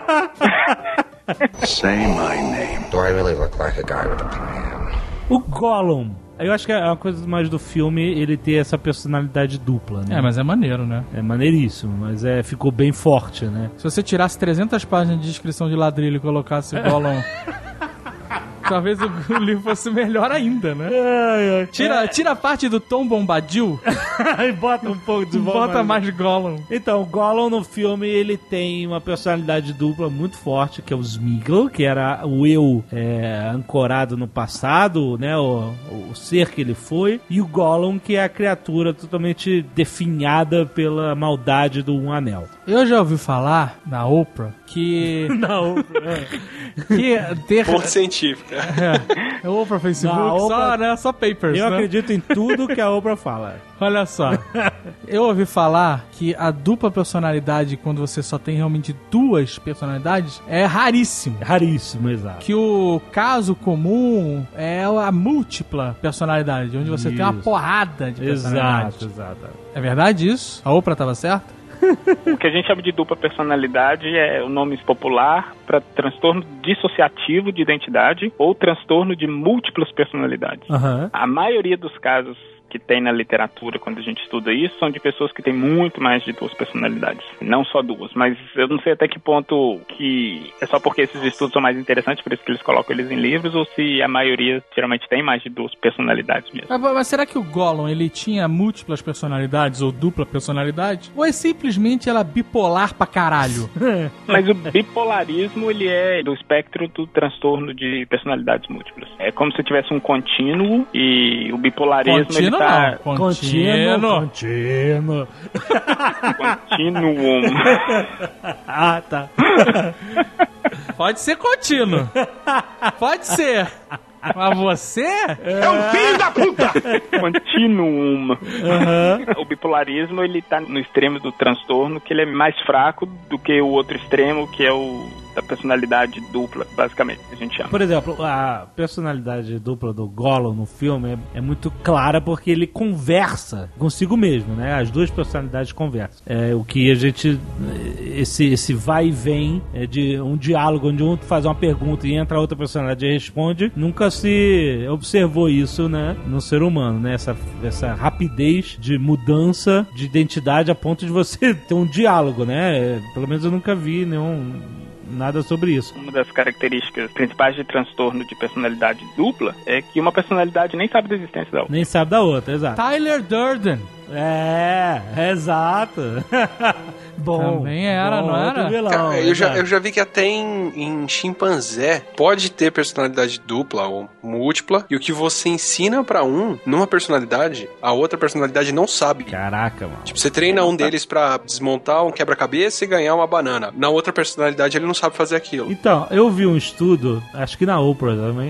Say my name. Do I really look like a guy with a plan? O Gollum. Eu acho que é uma coisa mais do filme ele ter essa personalidade dupla, né? Mas é maneiro, né? É maneiríssimo, mas ficou bem forte, né? Se você tirasse 300 páginas de descrição de ladrilho e colocasse o Gollum... Talvez o livro fosse melhor ainda, né? Tira a parte do Tom Bombadil e bota um pouco de bota mais Gollum. Então, o Gollum no filme ele tem uma personalidade dupla muito forte, que é o Smeagol, que era o eu ancorado no passado, né? O ser que ele foi, e o Gollum, que é a criatura totalmente definhada pela maldade do Um Anel. Eu já ouvi falar na Oprah que... Na Oprah, Ponto científica. É Oprah, Facebook, só papers. Eu acredito em tudo que a Oprah fala. Olha só. Eu ouvi falar que a dupla personalidade, quando você só tem realmente duas personalidades, é raríssimo. Raríssimo, exato. Que o caso comum é a múltipla personalidade, onde você tem uma porrada de personalidades. Exato. É verdade isso? A Oprah estava certa? O que a gente chama de dupla personalidade é o nome popular para transtorno dissociativo de identidade ou transtorno de múltiplas personalidades. A maioria dos casos que tem na literatura, quando a gente estuda isso, são de pessoas que têm muito mais de duas personalidades. Não só duas, mas eu não sei até que ponto que é só porque esses estudos são mais interessantes, por isso que eles colocam eles em livros, ou se a maioria geralmente tem mais de duas personalidades mesmo. Mas será que o Gollum, ele tinha múltiplas personalidades ou dupla personalidade? Ou é simplesmente ela bipolar pra caralho? Mas o bipolarismo, ele é do espectro do transtorno de personalidades múltiplas. É como se tivesse um contínuo e o bipolarismo... Contínuo tá... não. Contínuo. Continuum. Ah, tá. Pode ser contínuo. Pode ser. Mas você? É um filho da puta! Continuum. O bipolarismo, ele tá no extremo do transtorno, que ele é mais fraco do que o outro extremo, que é o da personalidade dupla, basicamente, a gente chama. Por exemplo, a personalidade dupla do Gollum no filme é muito clara porque ele conversa consigo mesmo, né? As duas personalidades conversam. O que a gente... Esse vai e vem de um diálogo onde um faz uma pergunta e entra a outra personalidade e responde, nunca se observou isso, né? No ser humano, né? Essa rapidez de mudança de identidade a ponto de você ter um diálogo, né? Pelo menos eu nunca vi nada sobre isso. Uma das características principais de transtorno de personalidade dupla é que uma personalidade nem sabe da existência da outra. Nem sabe da outra, exato. Tyler Durden. Exato. Bom. Também era, não era? Vilão, cara, eu já vi que até em chimpanzé pode ter personalidade dupla ou múltipla, e o que você ensina pra numa personalidade, a outra personalidade não sabe. Caraca, mano. Tipo, você treina um deles pra desmontar um quebra-cabeça e ganhar uma banana. Na outra personalidade ele não sabe fazer aquilo. Então, eu vi um estudo, acho que na Oprah também.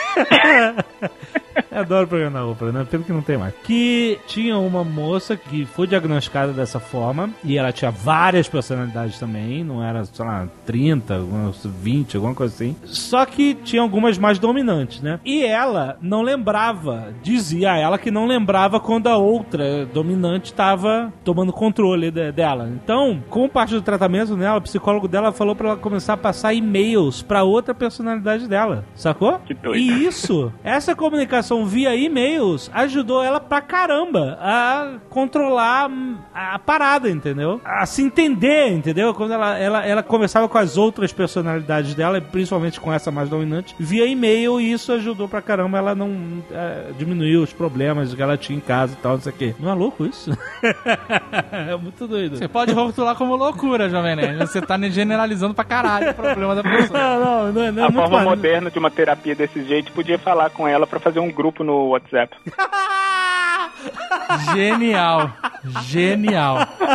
Eu adoro o programa da Oprah, né? Pelo que não tem mais. Que tinha uma moça que foi diagnosticada dessa forma e ela tinha várias personalidades também, não era, sei lá, 30, 20, alguma coisa assim. Só que tinha algumas mais dominantes, né? E ela não lembrava, dizia ela que não lembrava quando a outra dominante estava tomando controle dela. Então, como parte do tratamento dela, o psicólogo dela falou pra ela começar a passar e-mails pra outra personalidade dela, sacou? Que doido. E isso, essa comunicação via e-mails ajudou ela pra caramba a controlar a parada, entendeu? A se entender, entendeu? Quando ela conversava com as outras personalidades dela, principalmente com essa mais dominante, via e-mail, e isso ajudou pra caramba ela não diminuir os problemas que ela tinha em casa e tal, não sei o quê. Não é louco isso? É muito doido. Você pode rotular como loucura, Jovem Nerd. Você tá generalizando pra caralho o problema da pessoa. Não é a muito forma moderna de uma terapia desse jeito podia falar com ela pra fazer um grupo no WhatsApp. Genial. Genial.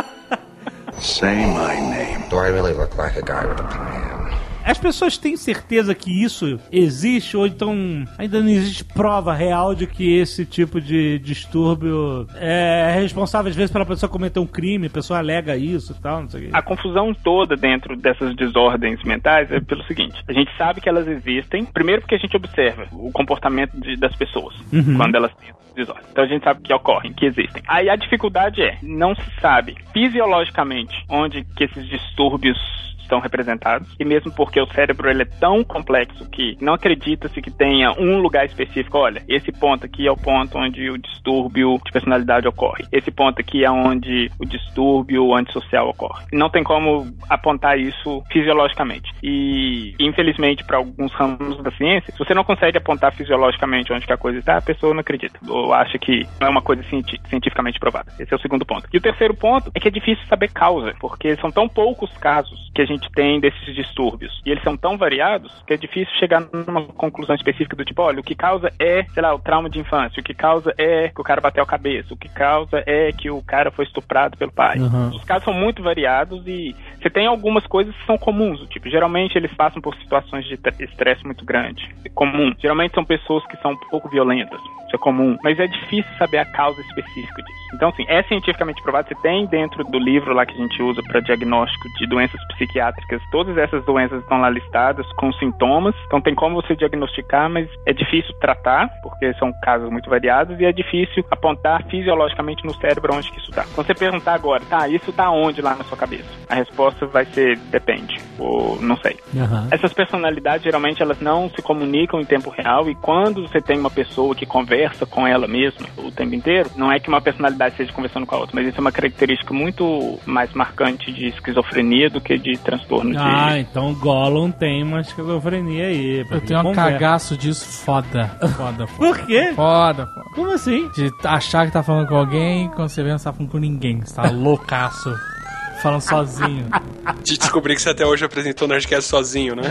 Say my name. Do I really look like a guy with a plan? As pessoas têm certeza que isso existe ou então ainda não existe prova real de que esse tipo de distúrbio é responsável às vezes pela pessoa cometer um crime, a pessoa alega isso e tal, não sei o que. A confusão toda dentro dessas desordens mentais é pelo seguinte: a gente sabe que elas existem, primeiro porque a gente observa o comportamento das pessoas quando elas têm desordem. Então a gente sabe que ocorrem, que existem. Aí a dificuldade não se sabe fisiologicamente onde que esses distúrbios estão representados, e mesmo porque o cérebro ele é tão complexo que não acredita-se que tenha um lugar específico. Olha, esse ponto aqui é o ponto onde o distúrbio de personalidade ocorre, esse ponto aqui é onde o distúrbio antissocial ocorre. Não tem como apontar isso fisiologicamente, e infelizmente para alguns ramos da ciência, se você não consegue apontar fisiologicamente onde que a coisa está, a pessoa não acredita, ou acha que não é uma coisa cientificamente provada. Esse é o segundo ponto. E o terceiro ponto é que é difícil saber causa, porque são tão poucos casos que a gente tem desses distúrbios, e eles são tão variados que é difícil chegar numa conclusão específica do tipo, olha, o que causa é, sei lá, o trauma de infância, o que causa é que o cara bateu a cabeça, o que causa é que o cara foi estuprado pelo pai. Os casos são muito variados e você tem algumas coisas que são comuns, tipo, geralmente eles passam por situações de estresse muito grande. É comum. Geralmente são pessoas que são um pouco violentas. Isso é comum. Mas é difícil saber a causa específica disso. Então, assim, é cientificamente provado. Você tem dentro do livro lá que a gente usa para diagnóstico de doenças psiquiátricas, todas essas doenças estão lá listadas com sintomas. Então tem como você diagnosticar, mas é difícil tratar, porque são casos muito variados, e é difícil apontar fisiologicamente no cérebro onde que isso está. Então você perguntar agora, isso tá onde lá na sua cabeça? A resposta vai ser depende, ou não sei. Essas personalidades, geralmente, elas não se comunicam em tempo real, e quando você tem uma pessoa que conversa com ela mesma o tempo inteiro, não é que uma personalidade esteja conversando com a outra, mas isso é uma característica muito mais marcante de esquizofrenia do que de transtorno de... então Gollum tem uma esquizofrenia aí. Eu tenho um cagaço disso foda. Por quê? Foda. Como assim? De achar que tá falando com alguém, quando você vê, não tá falando com ninguém. Você tá loucaço. Falando sozinho. De descobrir que você até hoje apresentou o Nerdcast sozinho, né?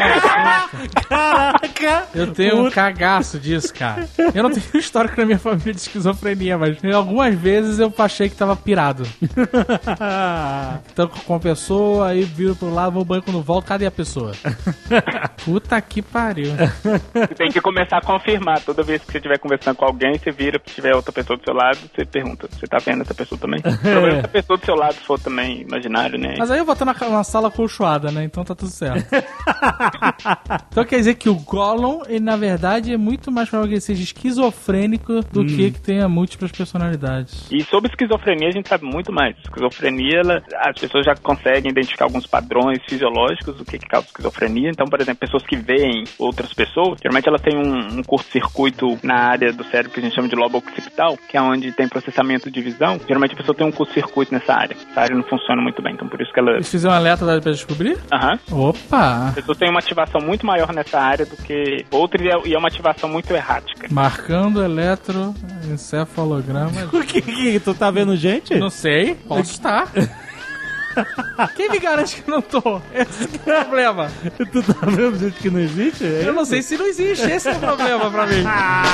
Caraca! Eu tenho um cagaço disso, cara. Eu não tenho histórico na minha família de esquizofrenia, mas algumas vezes eu achei que tava pirado. Então com a pessoa, aí viro pro lado, vou ao banho, quando volto, cadê a pessoa? Puta que pariu. Você tem que começar a confirmar. Toda vez que você estiver conversando com alguém, você vira, se tiver outra pessoa do seu lado, você pergunta, você tá vendo essa pessoa também? O problema é se a pessoa do seu lado for também imaginário, né? Mas aí eu vou estar na sala colchoada, né? Então tá tudo certo. Então quer dizer que o Gollum, ele na verdade é muito mais provável que ele seja esquizofrênico do que tenha múltiplas personalidades. E sobre esquizofrenia a gente sabe muito mais. Esquizofrenia, as pessoas já conseguem identificar alguns padrões fisiológicos do que causa esquizofrenia. Então, por exemplo, pessoas que veem outras pessoas, geralmente elas têm um curto-circuito na área do cérebro que a gente chama de lobo occipital, que é onde tem processamento de visão. Geralmente a pessoa tem um curto-circuito nessa área. Essa área não funciona muito bem, então por isso que ela... Eles fizeram um alerta pra descobrir? Opa! A pessoa tem uma ativação muito maior nessa área do que outra, e é uma ativação muito errática. Marcando eletroencefalograma. O que? Tu tá vendo gente? Não sei, posso estar. Quem me garante que não tô? Esse é o problema. Tu tá vendo gente que não existe? Eu não sei se não existe, esse é o problema pra mim.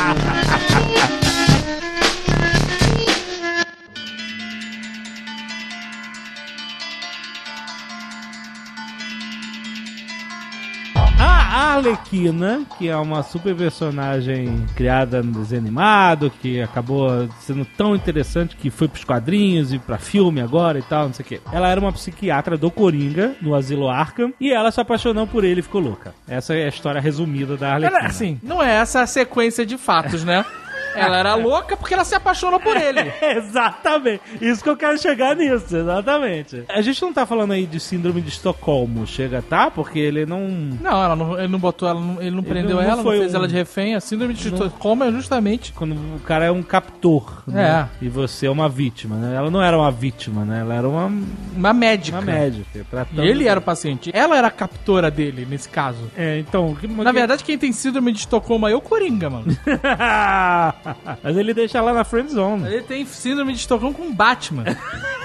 A Arlequina, que é uma super personagem criada no desenho animado, que acabou sendo tão interessante que foi pros quadrinhos e pra filme agora e tal, não sei o quê. Ela era uma psiquiatra do Coringa, no Asilo Arkham, e ela se apaixonou por ele e ficou louca. Essa é a história resumida da Arlequina. Assim, não é essa a sequência de fatos, né? Ela era louca porque ela se apaixonou por ele. Exatamente. Isso que eu quero chegar nisso, exatamente. A gente não tá falando aí de síndrome de Estocolmo, chega, tá? Porque ele não... Não, ele não botou ela, ele não prendeu ela, não fez ela de refém. A síndrome de Estocolmo é justamente... quando o cara é um captor, né? E você é uma vítima, né? Ela não era uma vítima, né? Ela era uma médica. Uma médica. E ele era o paciente. Ela era a captora dele, nesse caso. Então... Na verdade, quem tem síndrome de Estocolmo aí é o Coringa, mano. Mas ele deixa ela na friendzone. Ele tem síndrome de Estocolmo com Batman.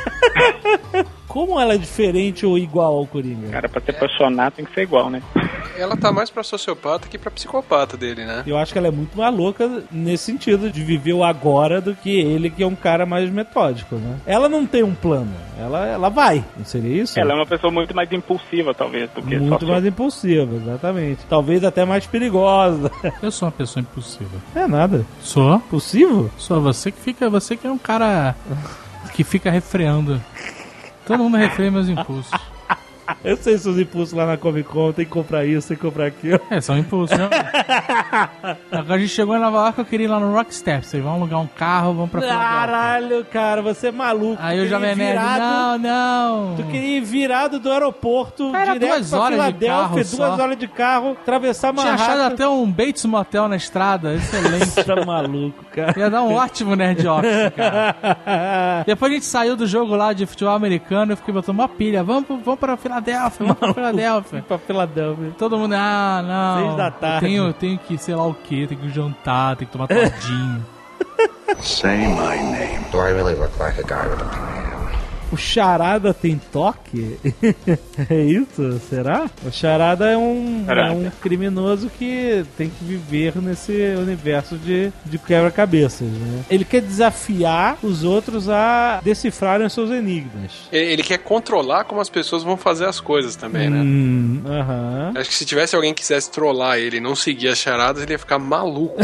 Como ela é diferente ou igual ao Coringa? Cara, pra se apaixonar tem que ser igual, né? Ela tá mais pra sociopata que pra psicopata dele, né? Eu acho que ela é muito mais louca nesse sentido de viver o agora do que ele, que é um cara mais metódico, né? Ela não tem um plano, ela vai, não seria isso? Ela é uma pessoa muito mais impulsiva, talvez, do que muito mais impulsiva, exatamente. Talvez até mais perigosa. Eu sou uma pessoa impulsiva. É nada. Sou? Impulsivo? Sou você que é um cara que fica refreando. Todo mundo refreia meus impulsos. Eu sei se os impulsos lá na Comic Con, tem que comprar isso, tem que comprar aquilo. São impulsos, né? Agora a gente chegou em Nova York, eu queria ir lá no Rockstep. Vocês vão alugar um carro, vão pra Filadélfia. Caralho, cara, você é maluco. Aí eu já me não. Tu queria ir virado do aeroporto direto 2 pra horas Filadélfia, de carro 2 horas de carro, atravessar Tinha Manhattan. achado até um Bates Motel na estrada, excelente. Você tá maluco, cara. Ia dar um ótimo Nerd Office, cara. Depois a gente saiu do jogo lá de futebol americano, eu fiquei botando uma pilha. Vamos pra Filadélfia, vamos pra Filadélfia. Pra Filadélfia. Todo mundo, não. 6 da tarde. Eu tenho que, sei lá o que, tenho que jantar, tenho que tomar todinho. Say my name. Do I really look like a guy with a plan? O Charada tem toque? É isso? Será? O Charada é um criminoso que tem que viver nesse universo de quebra-cabeças, né? Ele quer desafiar os outros a decifrarem os seus enigmas. Ele quer controlar como as pessoas vão fazer as coisas também, né? Acho que se tivesse alguém que quisesse trollar ele e não seguir as charadas, ele ia ficar maluco.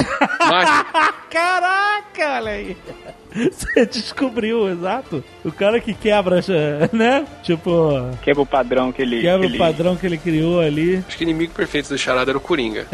Caraca, olha aí. Você descobriu, exato. O cara que quebra, né? Tipo... Quebra o padrão que ele... o padrão que ele criou ali. Acho que o inimigo perfeito do charada era o Coringa.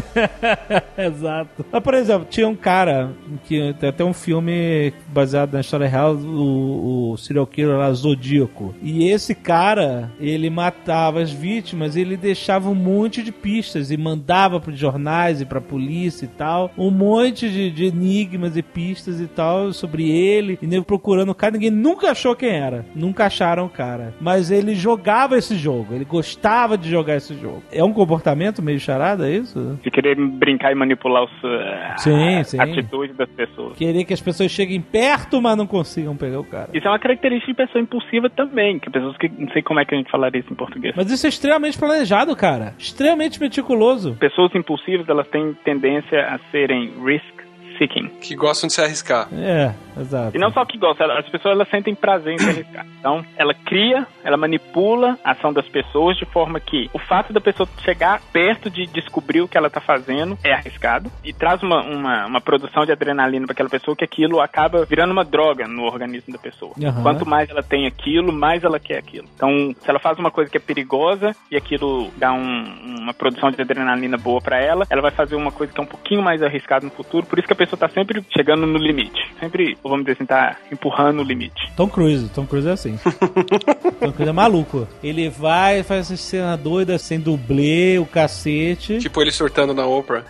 Exato. Mas, por exemplo, tinha um cara que tem até um filme baseado na história real, o serial killer lá, Zodíaco. E esse cara, ele matava as vítimas, ele deixava um monte de pistas e mandava pros jornais e pra polícia e tal, um monte de enigmas e pistas e tal sobre ele, e nego procurando o cara, ninguém nunca achou quem era, nunca acharam o cara, mas ele jogava esse jogo, ele gostava de jogar esse jogo. É um comportamento meio charada, é isso? De querer brincar e manipular sim. atitudes das pessoas. Querer que as pessoas cheguem perto, mas não consigam pegar o cara. Isso é uma característica de pessoa impulsiva também, que pessoas que não sei como é que a gente falaria isso em português. Mas isso é extremamente planejado, cara. Extremamente meticuloso. Pessoas impulsivas, elas têm tendência a serem risk-seeking. Que gostam de se arriscar. Exato. E não só que gostam, as pessoas elas sentem prazer em se arriscar. Então, ela cria, ela manipula a ação das pessoas de forma que o fato da pessoa chegar perto de descobrir o que ela tá fazendo é arriscado e traz uma produção de adrenalina para aquela pessoa que aquilo acaba virando uma droga no organismo da pessoa. Quanto mais ela tem aquilo, mais ela quer aquilo. Então, se ela faz uma coisa que é perigosa e aquilo dá uma produção de adrenalina boa para ela, ela vai fazer uma coisa que é um pouquinho mais arriscada no futuro. Por isso que a pessoa tá sempre chegando no limite. Sempre, vamos dizer assim, tá empurrando o limite. Tom Cruise é assim. Tom Cruise é maluco. Ele vai, faz essa cena doida, sem dublê, o cacete. Tipo ele surtando na Oprah.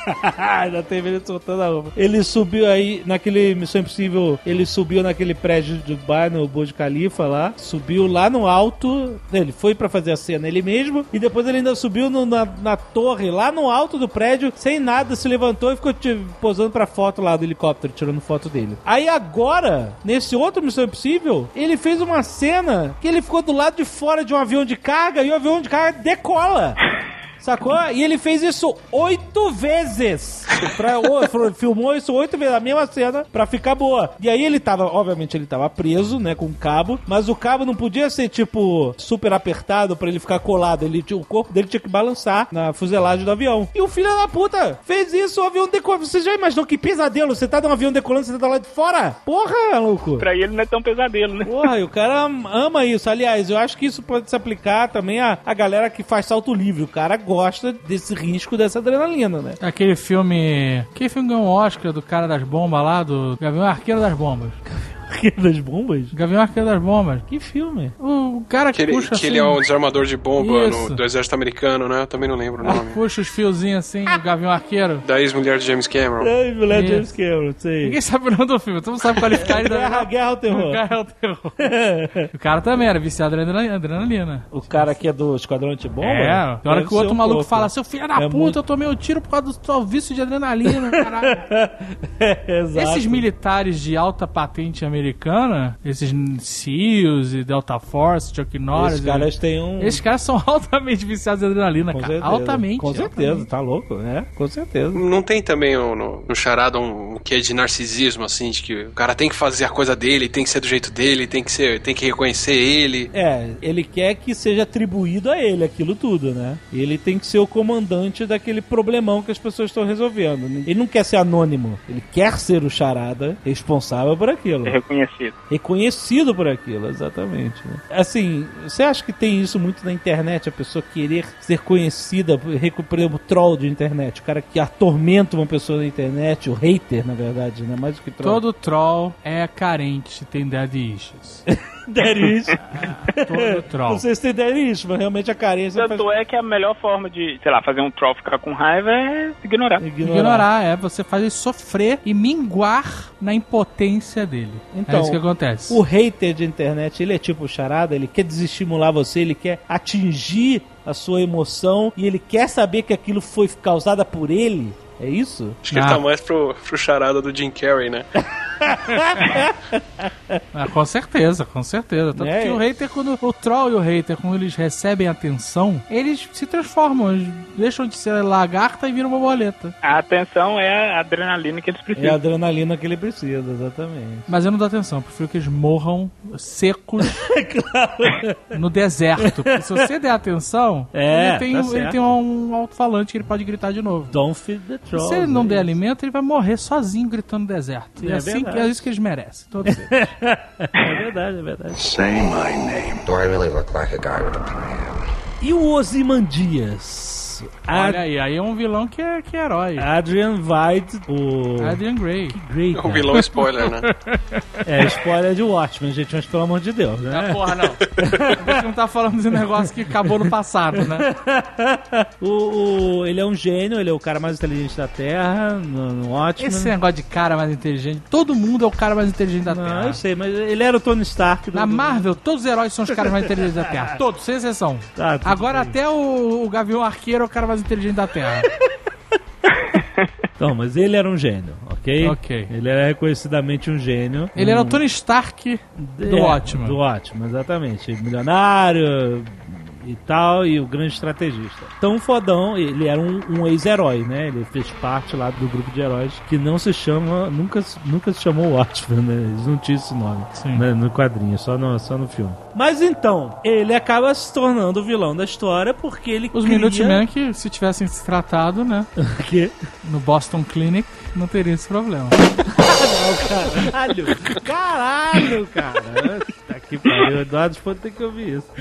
Já teve ele soltando a roupa. Ele subiu aí naquele Missão Impossível. Ele subiu naquele prédio de Dubai, no Burj Khalifa lá. Subiu lá no alto. Ele foi pra fazer a cena ele mesmo. E depois ele ainda subiu na torre, lá no alto do prédio, sem nada, se levantou e ficou posando pra foto lá do helicóptero, tirando foto dele. Aí agora, nesse outro Missão Impossível, ele fez uma cena que ele ficou do lado de fora de um avião de carga e o avião de carga decola. Sacou? E ele fez isso 8 vezes. Filmou isso 8 vezes, a mesma cena, pra ficar boa. E aí obviamente ele tava preso, né, com um cabo, mas o cabo não podia ser, tipo, super apertado pra ele ficar colado. O corpo dele tinha que balançar na fuselagem do avião. E o filho da puta fez isso, o avião decolando. Você já imaginou que pesadelo? Você tá num avião decolando, você tá lá de fora? Porra, louco. Pra ele não é tão pesadelo, né? Porra, e o cara ama isso. Aliás, eu acho que isso pode se aplicar também a galera que faz salto livre. O cara gosta desse risco, dessa adrenalina, né? Aquele filme ganhou um Oscar do cara das bombas lá, do Gavião Arqueiro das Bombas. Arqueiro das Bombas? Gavião Arqueiro das Bombas. Que filme? O cara que puxa assim... ele é o desarmador de bomba do exército americano, né? Eu também não lembro o nome. Puxa os fiozinhos assim, o Gavião Arqueiro. Da ex-mulher de James Cameron. Ex-mulher de James Cameron, sei. Ninguém sabe o nome do filme, todo mundo sabe qualificar ainda. Guerra ao Terror. Guerra ao Terror. O cara também era viciado em adrenalina. O cara que é do Esquadrão Antibomba? Na hora que o outro maluco fala, seu filho da puta, eu tomei um tiro por causa do seu vício de adrenalina, caralho. Exato. Esses militares de alta patente americana americana, esses SEALs e Delta Force, Chuck Norris... Esses caras são altamente viciados em adrenalina, cara. Certeza. Altamente. Com certeza, tá louco, né? Com certeza. Não tem também no Charada um que é de narcisismo, assim, de que o cara tem que fazer a coisa dele, tem que ser do jeito dele, tem que reconhecer ele. Ele quer que seja atribuído a ele aquilo tudo, né? Ele tem que ser o comandante daquele problemão que as pessoas estão resolvendo. Ele não quer ser anônimo, ele quer ser o Charada responsável por aquilo. Reconhecido por aquilo, exatamente. Né? Assim, você acha que tem isso muito na internet, a pessoa querer ser conhecida, por exemplo, troll de internet, o cara que atormenta uma pessoa na internet, o hater, na verdade, né? Mais do que troll. Todo troll é carente, tem daddy issues. Daddy issues. Todo troll. Não sei se tem daddy issues, mas realmente a carência... Tanto é que a melhor forma de, sei lá, fazer um troll ficar com raiva é Ignorar, você faz ele sofrer e minguar na impotência dele. Então, é isso que acontece. O hater de internet, ele é tipo o Charada, ele quer desestimular você, ele quer atingir a sua emoção e ele quer saber que aquilo foi causado por ele. É isso? Acho que ele tá mais pro Charada do Jim Carrey, né? Com certeza. Tanto que o hater, quando o troll e o hater, quando eles recebem atenção, eles se transformam, eles deixam de ser lagarta e viram borboleta. A atenção é a adrenalina que eles precisam. É a adrenalina que ele precisa, exatamente. Mas eu não dou atenção, eu prefiro que eles morram secos no deserto. Porque se você der atenção, ele tem um alto-falante que ele pode gritar de novo. Don't feed the troll. Se ele não der alimento, ele vai morrer sozinho gritando no deserto. E é isso que eles merecem, todos eles. É verdade. Say my name. Do I really look like a guy with a plan? E o Ozymandias? Olha aí é um vilão que é herói. Adrian Veidt, Adrian Grey. Grey, é um vilão spoiler, né? Spoiler de Watchmen, gente, mas pelo amor de Deus, né? Porra, não. Você não tá falando de um negócio que acabou no passado, né? Ele é um gênio, ele é o cara mais inteligente da Terra, no Watchmen. Esse negócio de cara mais inteligente, todo mundo é o cara mais inteligente da Terra. Eu sei, mas ele era o Tony Stark. Na Marvel, todos os heróis são os caras mais inteligentes da Terra. Todos, sem exceção. Agora até o Gavião Arqueiro é o cara mais inteligente da Terra. Não, mas ele era um gênio, ok? Ok. Ele era reconhecidamente um gênio. Ele era o Tony Stark do Watchmen. Do Watchmen, exatamente. Milionário e tal, e o grande estrategista. Tão fodão, ele era um ex-herói, né? Ele fez parte lá do grupo de heróis que não se chama, nunca se chamou Watchmen, né? Eles não tinham esse nome, né? No quadrinho, só no filme. Mas então, ele acaba se tornando o vilão da história porque ele Os Minutemen que se tivessem se tratado, né? No Boston Clinic, não teria esse problema. Caralho, cara. Tá aqui pariu, Eduardo pode ter que ouvir isso.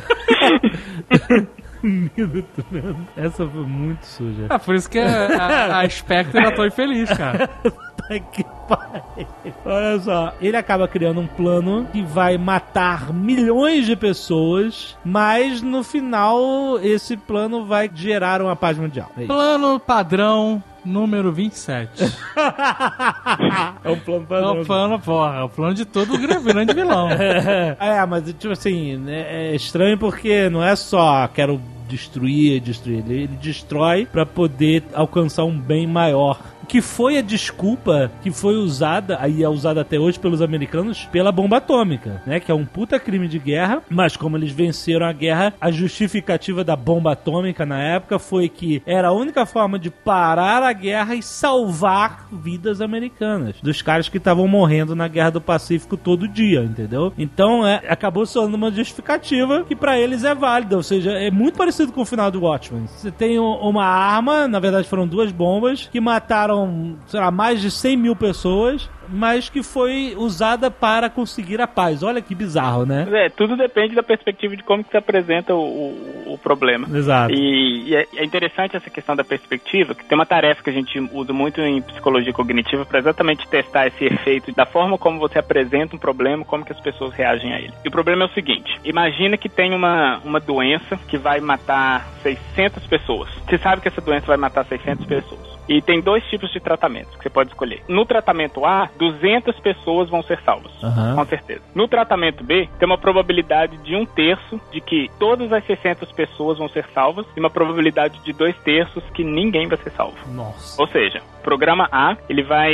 Essa foi muito suja. Por isso que a Spectre era tão infeliz, cara. Que pai. Olha só, ele acaba criando um plano que vai matar milhões de pessoas, mas no final esse plano vai gerar uma paz mundial. Plano padrão número 27. É um plano padrão. É o plano de todo grande vilão. Mas tipo assim, né, é estranho porque não é só quero destruir. Ele destrói pra poder alcançar um bem maior. Que foi a desculpa que foi usada, aí é usada até hoje pelos americanos, pela bomba atômica, né? Que é um puta crime de guerra, mas como eles venceram a guerra, a justificativa da bomba atômica na época foi que era a única forma de parar a guerra e salvar vidas americanas, dos caras que estavam morrendo na Guerra do Pacífico todo dia, entendeu? Então, acabou sendo uma justificativa que pra eles é válida, ou seja, é muito parecido com o final do Watchmen. Você tem uma arma, na verdade foram duas bombas, que mataram, sei lá, mais de 100 mil pessoas, mas que foi usada para conseguir a paz. Olha que bizarro, né? Tudo depende da perspectiva de como que se apresenta o problema. Exato. E é interessante essa questão da perspectiva, que tem uma tarefa que a gente usa muito em psicologia cognitiva para exatamente testar esse efeito da forma como você apresenta um problema, como que as pessoas reagem a ele. E o problema é o seguinte, imagina que tem uma doença que vai matar 600 pessoas. Você sabe que essa doença vai matar 600 pessoas. E tem dois tipos de tratamentos que você pode escolher. No tratamento A, 200 pessoas vão ser salvas, com certeza. No tratamento B, tem uma probabilidade de 1/3 de que todas as 600 pessoas vão ser salvas e uma probabilidade de 2/3 que ninguém vai ser salvo. Nossa. Ou seja, o programa A, ele vai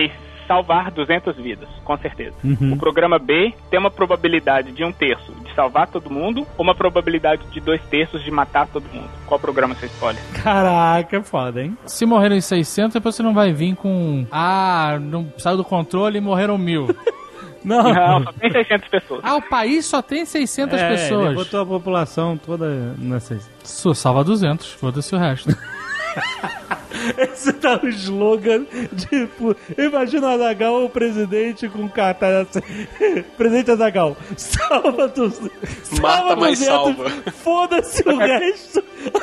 salvar 200 vidas, com certeza. O programa B tem uma probabilidade de 1/3 de salvar todo mundo ou uma probabilidade de 2/3 de matar todo mundo. Qual programa você escolhe? Caraca, foda, hein? Se morreram 600, depois você não vai vir com... não saiu do controle e morreram 1000. Não, só tem 600 pessoas. O país só tem 600 pessoas. Ele botou a população toda nessas... Salva 200, foda-se o resto. Esse tá o slogan, tipo, imagina o Azaghal, o presidente com cartaz assim, presidente Azaghal, salva 200, mata mais salva. Foda-se o resto.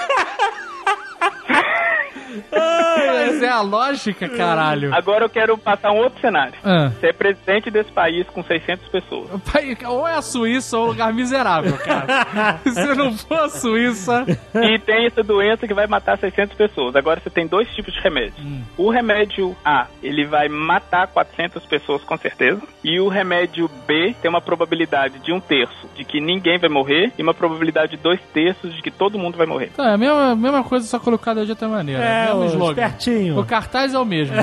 Mas é a lógica, caralho. Agora eu quero passar um outro cenário. Você é presidente desse país com 600 pessoas. Ou é a Suíça ou um lugar miserável, cara. Se não for a Suíça... E tem essa doença que vai matar 600 pessoas. Agora você tem 2 tipos de remédios. O remédio A, ele vai matar 400 pessoas com certeza. E o remédio B tem uma probabilidade de 1/3 de que ninguém vai morrer e uma probabilidade de 2/3 de que todo mundo vai morrer. É a mesma coisa, só colocada de outra maneira. Mesmo slogan. Espertinho. O cartaz é o mesmo.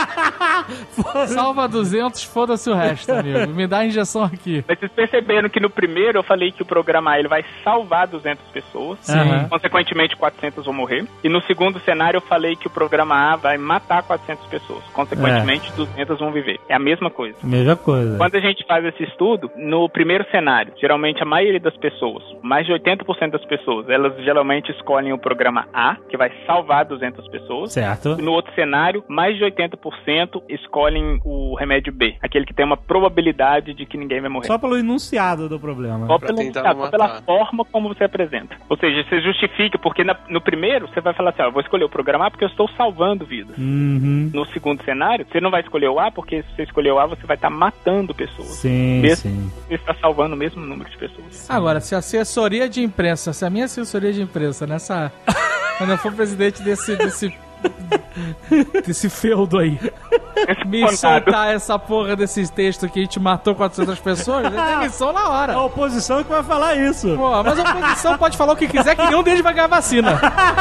Salva 200, foda-se o resto, amigo. Me dá a injeção aqui. Mas vocês perceberam que no primeiro eu falei que o programa A ele vai salvar 200 pessoas. Sim. Consequentemente, 400 vão morrer. E no segundo cenário eu falei que o programa A vai matar 400 pessoas. Consequentemente, 200 vão viver. É a mesma coisa. Mesma coisa. Quando a gente faz esse estudo, no primeiro cenário, geralmente a maioria das pessoas, mais de 80% das pessoas, elas geralmente escolhem o programa A, que vai salvar 200 pessoas. Certo. E no outro cenário, mais de 80% escolhem o remédio B, aquele que tem uma probabilidade de que ninguém vai morrer. Só pelo enunciado do problema. Só pela forma como você apresenta. Ou seja, você justifica, porque no primeiro você vai falar assim, eu vou escolher o programa A porque eu estou salvando vidas. No segundo cenário, você não vai escolher o A, porque se você escolher o A, você vai estar matando pessoas. Sim. Você está salvando o mesmo número de pessoas. Agora, se a assessoria de imprensa, se a minha assessoria de imprensa quando eu for presidente desse feudo aí, me soltar essa porra desses textos que a gente matou 400 pessoas, é demissão na hora. A oposição que vai falar isso. Pô, mas a oposição pode falar o que quiser, que nenhum deles vai ganhar vacina.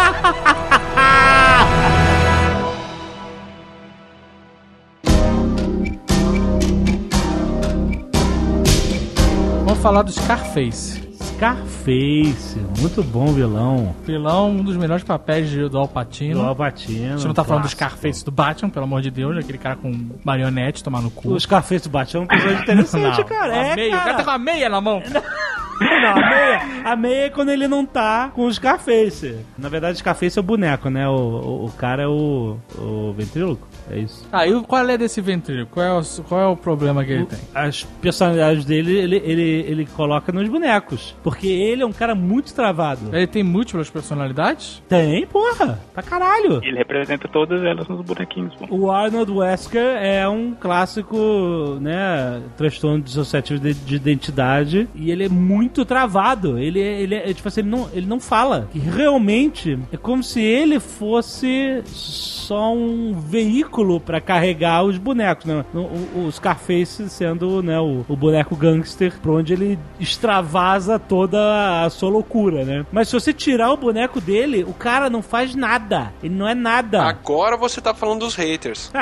Vamos falar do Scarface. Scarface, muito bom vilão. Vilão, um dos melhores papéis do Al Pacino. A gente não tá falando do Scarface do Batman, pelo amor de Deus, aquele cara com marionete tomar no cu. O Scarface do Batman é um personagem interessante, cara. O cara tá com a meia na mão. Não, a meia é quando ele não tá com o Scarface. Na verdade, o Scarface é o boneco, né? O cara é o ventríloco. É isso. E qual é desse ventríloco? Qual é o problema que ele tem? As personalidades dele, ele coloca nos bonecos. Porque ele é um cara muito travado. Ele tem múltiplas personalidades? Tem, porra. Pra caralho. Ele representa todas elas nos bonequinhos. Pô. O Arnold Wesker é um clássico, né? Transtorno dissociativo de identidade. E ele é muito travado. Ele é tipo assim, ele não fala. E realmente é como se ele fosse só um veículo pra carregar os bonecos, né? O Scarface sendo, né, o boneco gangster, pra onde ele extravasa toda a sua loucura, né? Mas se você tirar o boneco dele, o cara não faz nada. Ele não é nada. Agora você tá falando dos haters.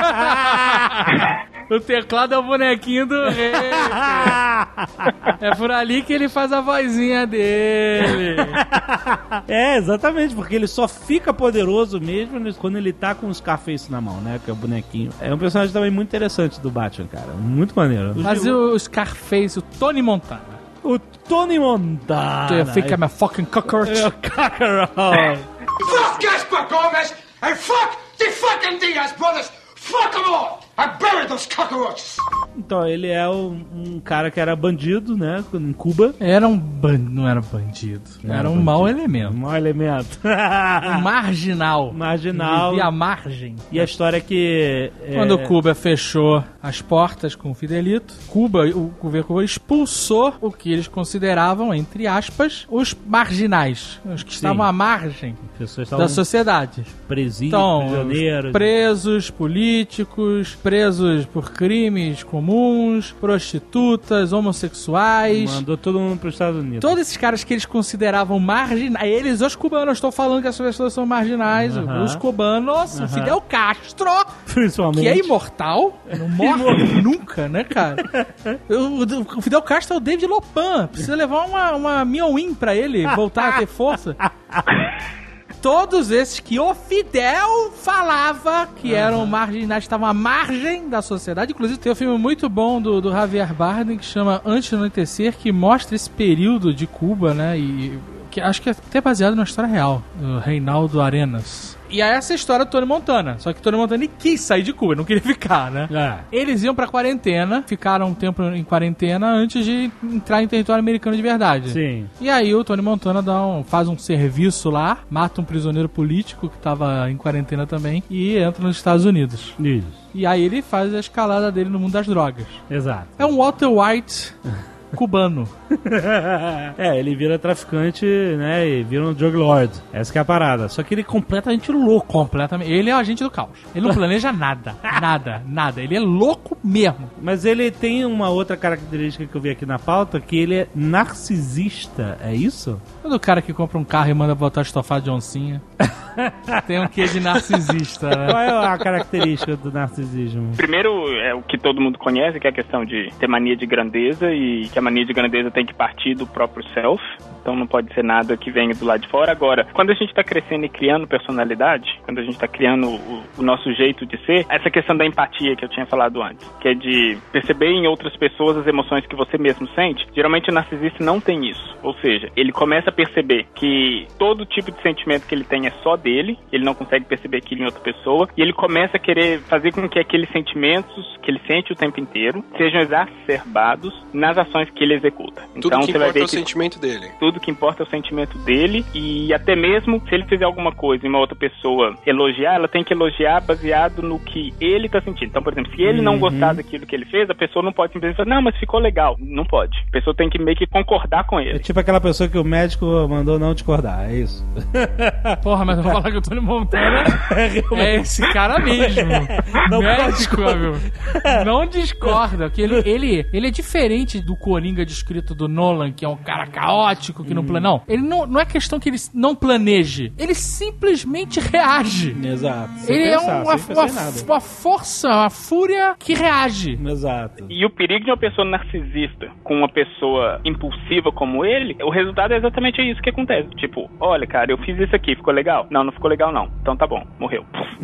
O teclado é o bonequinho do rei. É por ali que ele faz a vozinha dele. É, exatamente, porque ele só fica poderoso mesmo quando ele tá com o Scarface na mão, né? Que é o bonequinho. É um personagem também muito interessante do Batman, cara. Muito maneiro. Mas o Scarface, o Tony Montana. O Tony Montana. Do you think I'm a fucking cockroach? Cockroach. Fuck Gaspar Gomez and fuck the fucking Diaz brothers. Fuck them all. I buried those cockroaches. Então, ele é um cara que era bandido, né? Em Cuba. Não era bandido. Era um mau elemento. Um mau elemento. Um marginal. Marginal. Vivia à margem. E a história é que... Quando Cuba fechou as portas com o Fidelito, o governo Cuba expulsou o que eles consideravam, entre aspas, os marginais. Os que estavam à margem da sociedade. Presídios, prisioneiros. Presos, políticos, presos por crimes comuns, comuns, prostitutas, homossexuais. Mandou todo mundo pros Estados Unidos. Todos esses caras que eles consideravam marginais. Eles, os cubanos, estou falando que essas pessoas são marginais. Os cubanos, o Fidel Castro, principalmente, que é imortal, não morre nunca, né, cara? O Fidel Castro é o David Lopan. Precisa levar uma Mion-In pra ele voltar a ter força. Todos esses que o Fidel falava que eram marginais, estavam à margem da sociedade. Inclusive tem um filme muito bom do Javier Bardem que chama Antes do Anoitecer, que mostra esse período de Cuba, né? E que acho que é até baseado na história real, do Reinaldo Arenas. E aí essa é a história do Tony Montana. Só que Tony Montana quis sair de Cuba, não queria ficar, né? Eles iam pra quarentena, ficaram um tempo em quarentena antes de entrar em território americano de verdade. Sim. E aí o Tony Montana faz um serviço lá, mata um prisioneiro político que tava em quarentena também e entra nos Estados Unidos. Isso. E aí ele faz a escalada dele no mundo das drogas. Exato. É um Walter White cubano. Ele vira traficante, né, e vira um drug lord. Essa que é a parada. Só que ele é completamente louco. Completamente. Ele é o agente do caos. Ele não planeja nada. Nada. Ele é louco mesmo. Mas ele tem uma outra característica que eu vi aqui na pauta, que ele é narcisista. É isso? É do cara que compra um carro e manda botar estofado de oncinha. Tem um quê de narcisista, né? Qual é a característica do narcisismo? Primeiro, é o que todo mundo conhece, que é a questão de ter mania de grandeza, e que a mania de grandeza tem que partir do próprio self. Então não pode ser nada que venha do lado de fora. Agora, quando a gente está crescendo e criando personalidade, quando a gente está criando o nosso jeito de ser, essa questão da empatia que eu tinha falado antes, que é de perceber em outras pessoas as emoções que você mesmo sente, geralmente o narcisista não tem isso. Ou seja, ele começa a perceber que todo tipo de sentimento que ele tem é só dele, ele não consegue perceber aquilo em outra pessoa, e ele começa a querer fazer com que aqueles sentimentos que ele sente o tempo inteiro sejam exacerbados nas ações que ele executa. Tudo então, que você vai importa ver é o sentimento dele. Tudo que importa é o sentimento dele, e até mesmo se ele fizer alguma coisa e uma outra pessoa elogiar, ela tem que elogiar baseado no que ele tá sentindo. Então, por exemplo, se ele não gostar daquilo que ele fez, a pessoa não pode simplesmente falar, não, mas ficou legal. Não pode. A pessoa tem que meio que concordar com ele. É tipo aquela pessoa que o médico mandou não discordar, é isso. Porra, mas eu vou falar que o Tony Montana é esse cara mesmo. Não médico, meu. Não discorda, porque ele é diferente do Coringa descrito do Nolan, que é um cara caótico, que não planeja. Não, ele não é questão que ele não planeje, ele simplesmente reage. Exato. Ele é uma força, uma fúria que reage. Exato. E o perigo de uma pessoa narcisista com uma pessoa impulsiva como ele, o resultado é exatamente isso que acontece. Tipo, olha, cara, eu fiz isso aqui, ficou legal? Não ficou legal não. Então tá bom, morreu.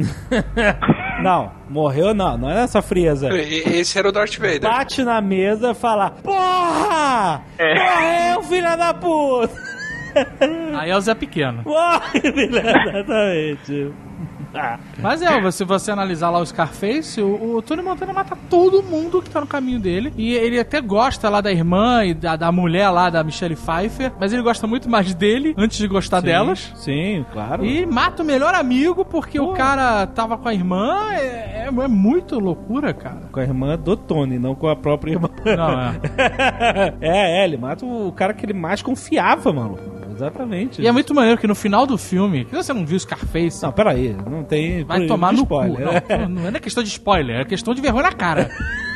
Não, morreu não é essa frieza. Esse era o Darth Vader. Bate na mesa e fala, porra! Morreu, filha da puta! Aí é o Zé Pequeno. Morre, filha, exatamente. Mas se você analisar lá o Scarface, o Tony Montana mata todo mundo que tá no caminho dele. E ele até gosta lá da irmã e da mulher lá, da Michelle Pfeiffer, mas ele gosta muito mais dele antes de gostar delas. Sim, claro. E mata o melhor amigo porque o cara tava com a irmã. É muito loucura, cara. Com a irmã do Tony, não com a própria irmã. Não, ele mata o cara que ele mais confiava, mano. Exatamente. E é muito maneiro que no final do filme, que você não viu Scarface... Não, peraí, não tem... Vai tomar no spoiler. Cu. Não é questão de spoiler, é questão de vergonha na cara.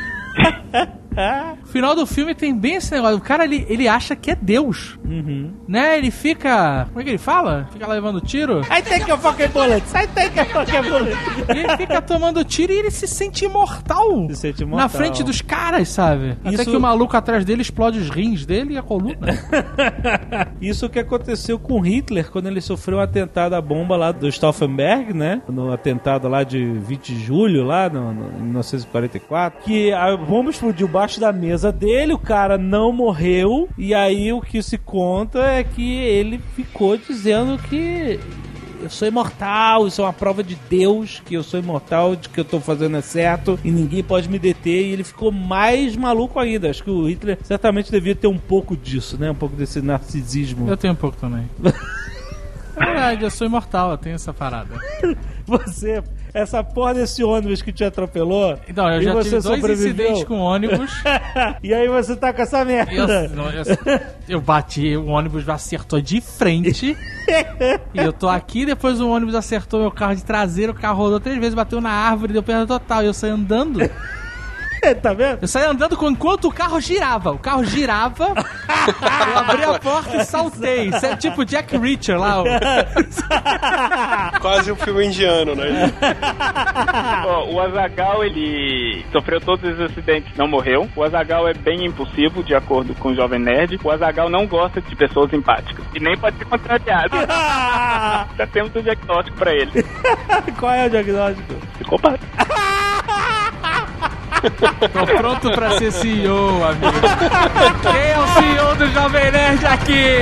No final do filme tem bem esse negócio. O cara, ele acha que é Deus. Né? Ele fica... Como é que ele fala? Fica lá levando tiro. I take a fucking bullet. I take a fucking bullet. Ele fica tomando tiro e ele se sente imortal. Se sente imortal. Na frente dos caras, sabe? Até que o maluco atrás dele explode os rins dele e a coluna. Isso que aconteceu com Hitler quando ele sofreu um atentado à bomba lá do Stauffenberg, né? No atentado lá de 20 de julho, lá em 1944. Que a bomba explodiu embaixo da mesa dele, o cara não morreu. E aí o que se conta é que ele ficou dizendo que eu sou imortal, isso é uma prova de Deus, que eu sou imortal, de que eu tô fazendo é certo e ninguém pode me deter. E ele ficou mais maluco ainda. Acho que o Hitler certamente devia ter um pouco disso, né? Um pouco desse narcisismo. Eu tenho um pouco também. É verdade, eu sou imortal, eu tenho essa parada. Você, essa porra desse ônibus que te atropelou. Então, eu já tive 2 incidentes com ônibus. E aí você tá com essa merda. Eu bati, o ônibus acertou de frente. E eu tô aqui, depois o ônibus acertou meu carro de traseiro, o carro rodou 3 vezes, bateu na árvore, deu perda total. E eu saí andando. Tá vendo? Eu saí andando enquanto o carro girava. O carro girava, eu abri a porta e saltei. Isso é tipo Jack Reacher lá. Quase um filme indiano, né? O Azaghal, ele sofreu todos os acidentes, não morreu. O Azaghal é bem impulsivo, de acordo com o Jovem Nerd. O Azaghal não gosta de pessoas empáticas. E nem pode ser contrariado. Já temos um diagnóstico pra ele. Qual é o diagnóstico? Psicopata. Tô pronto pra ser CEO, amigo. Quem é o CEO do Jovem Nerd aqui?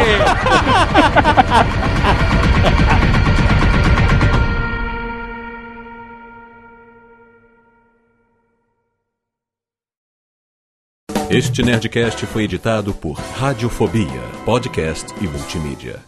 Este Nerdcast foi editado por Radiofobia, podcast e multimídia.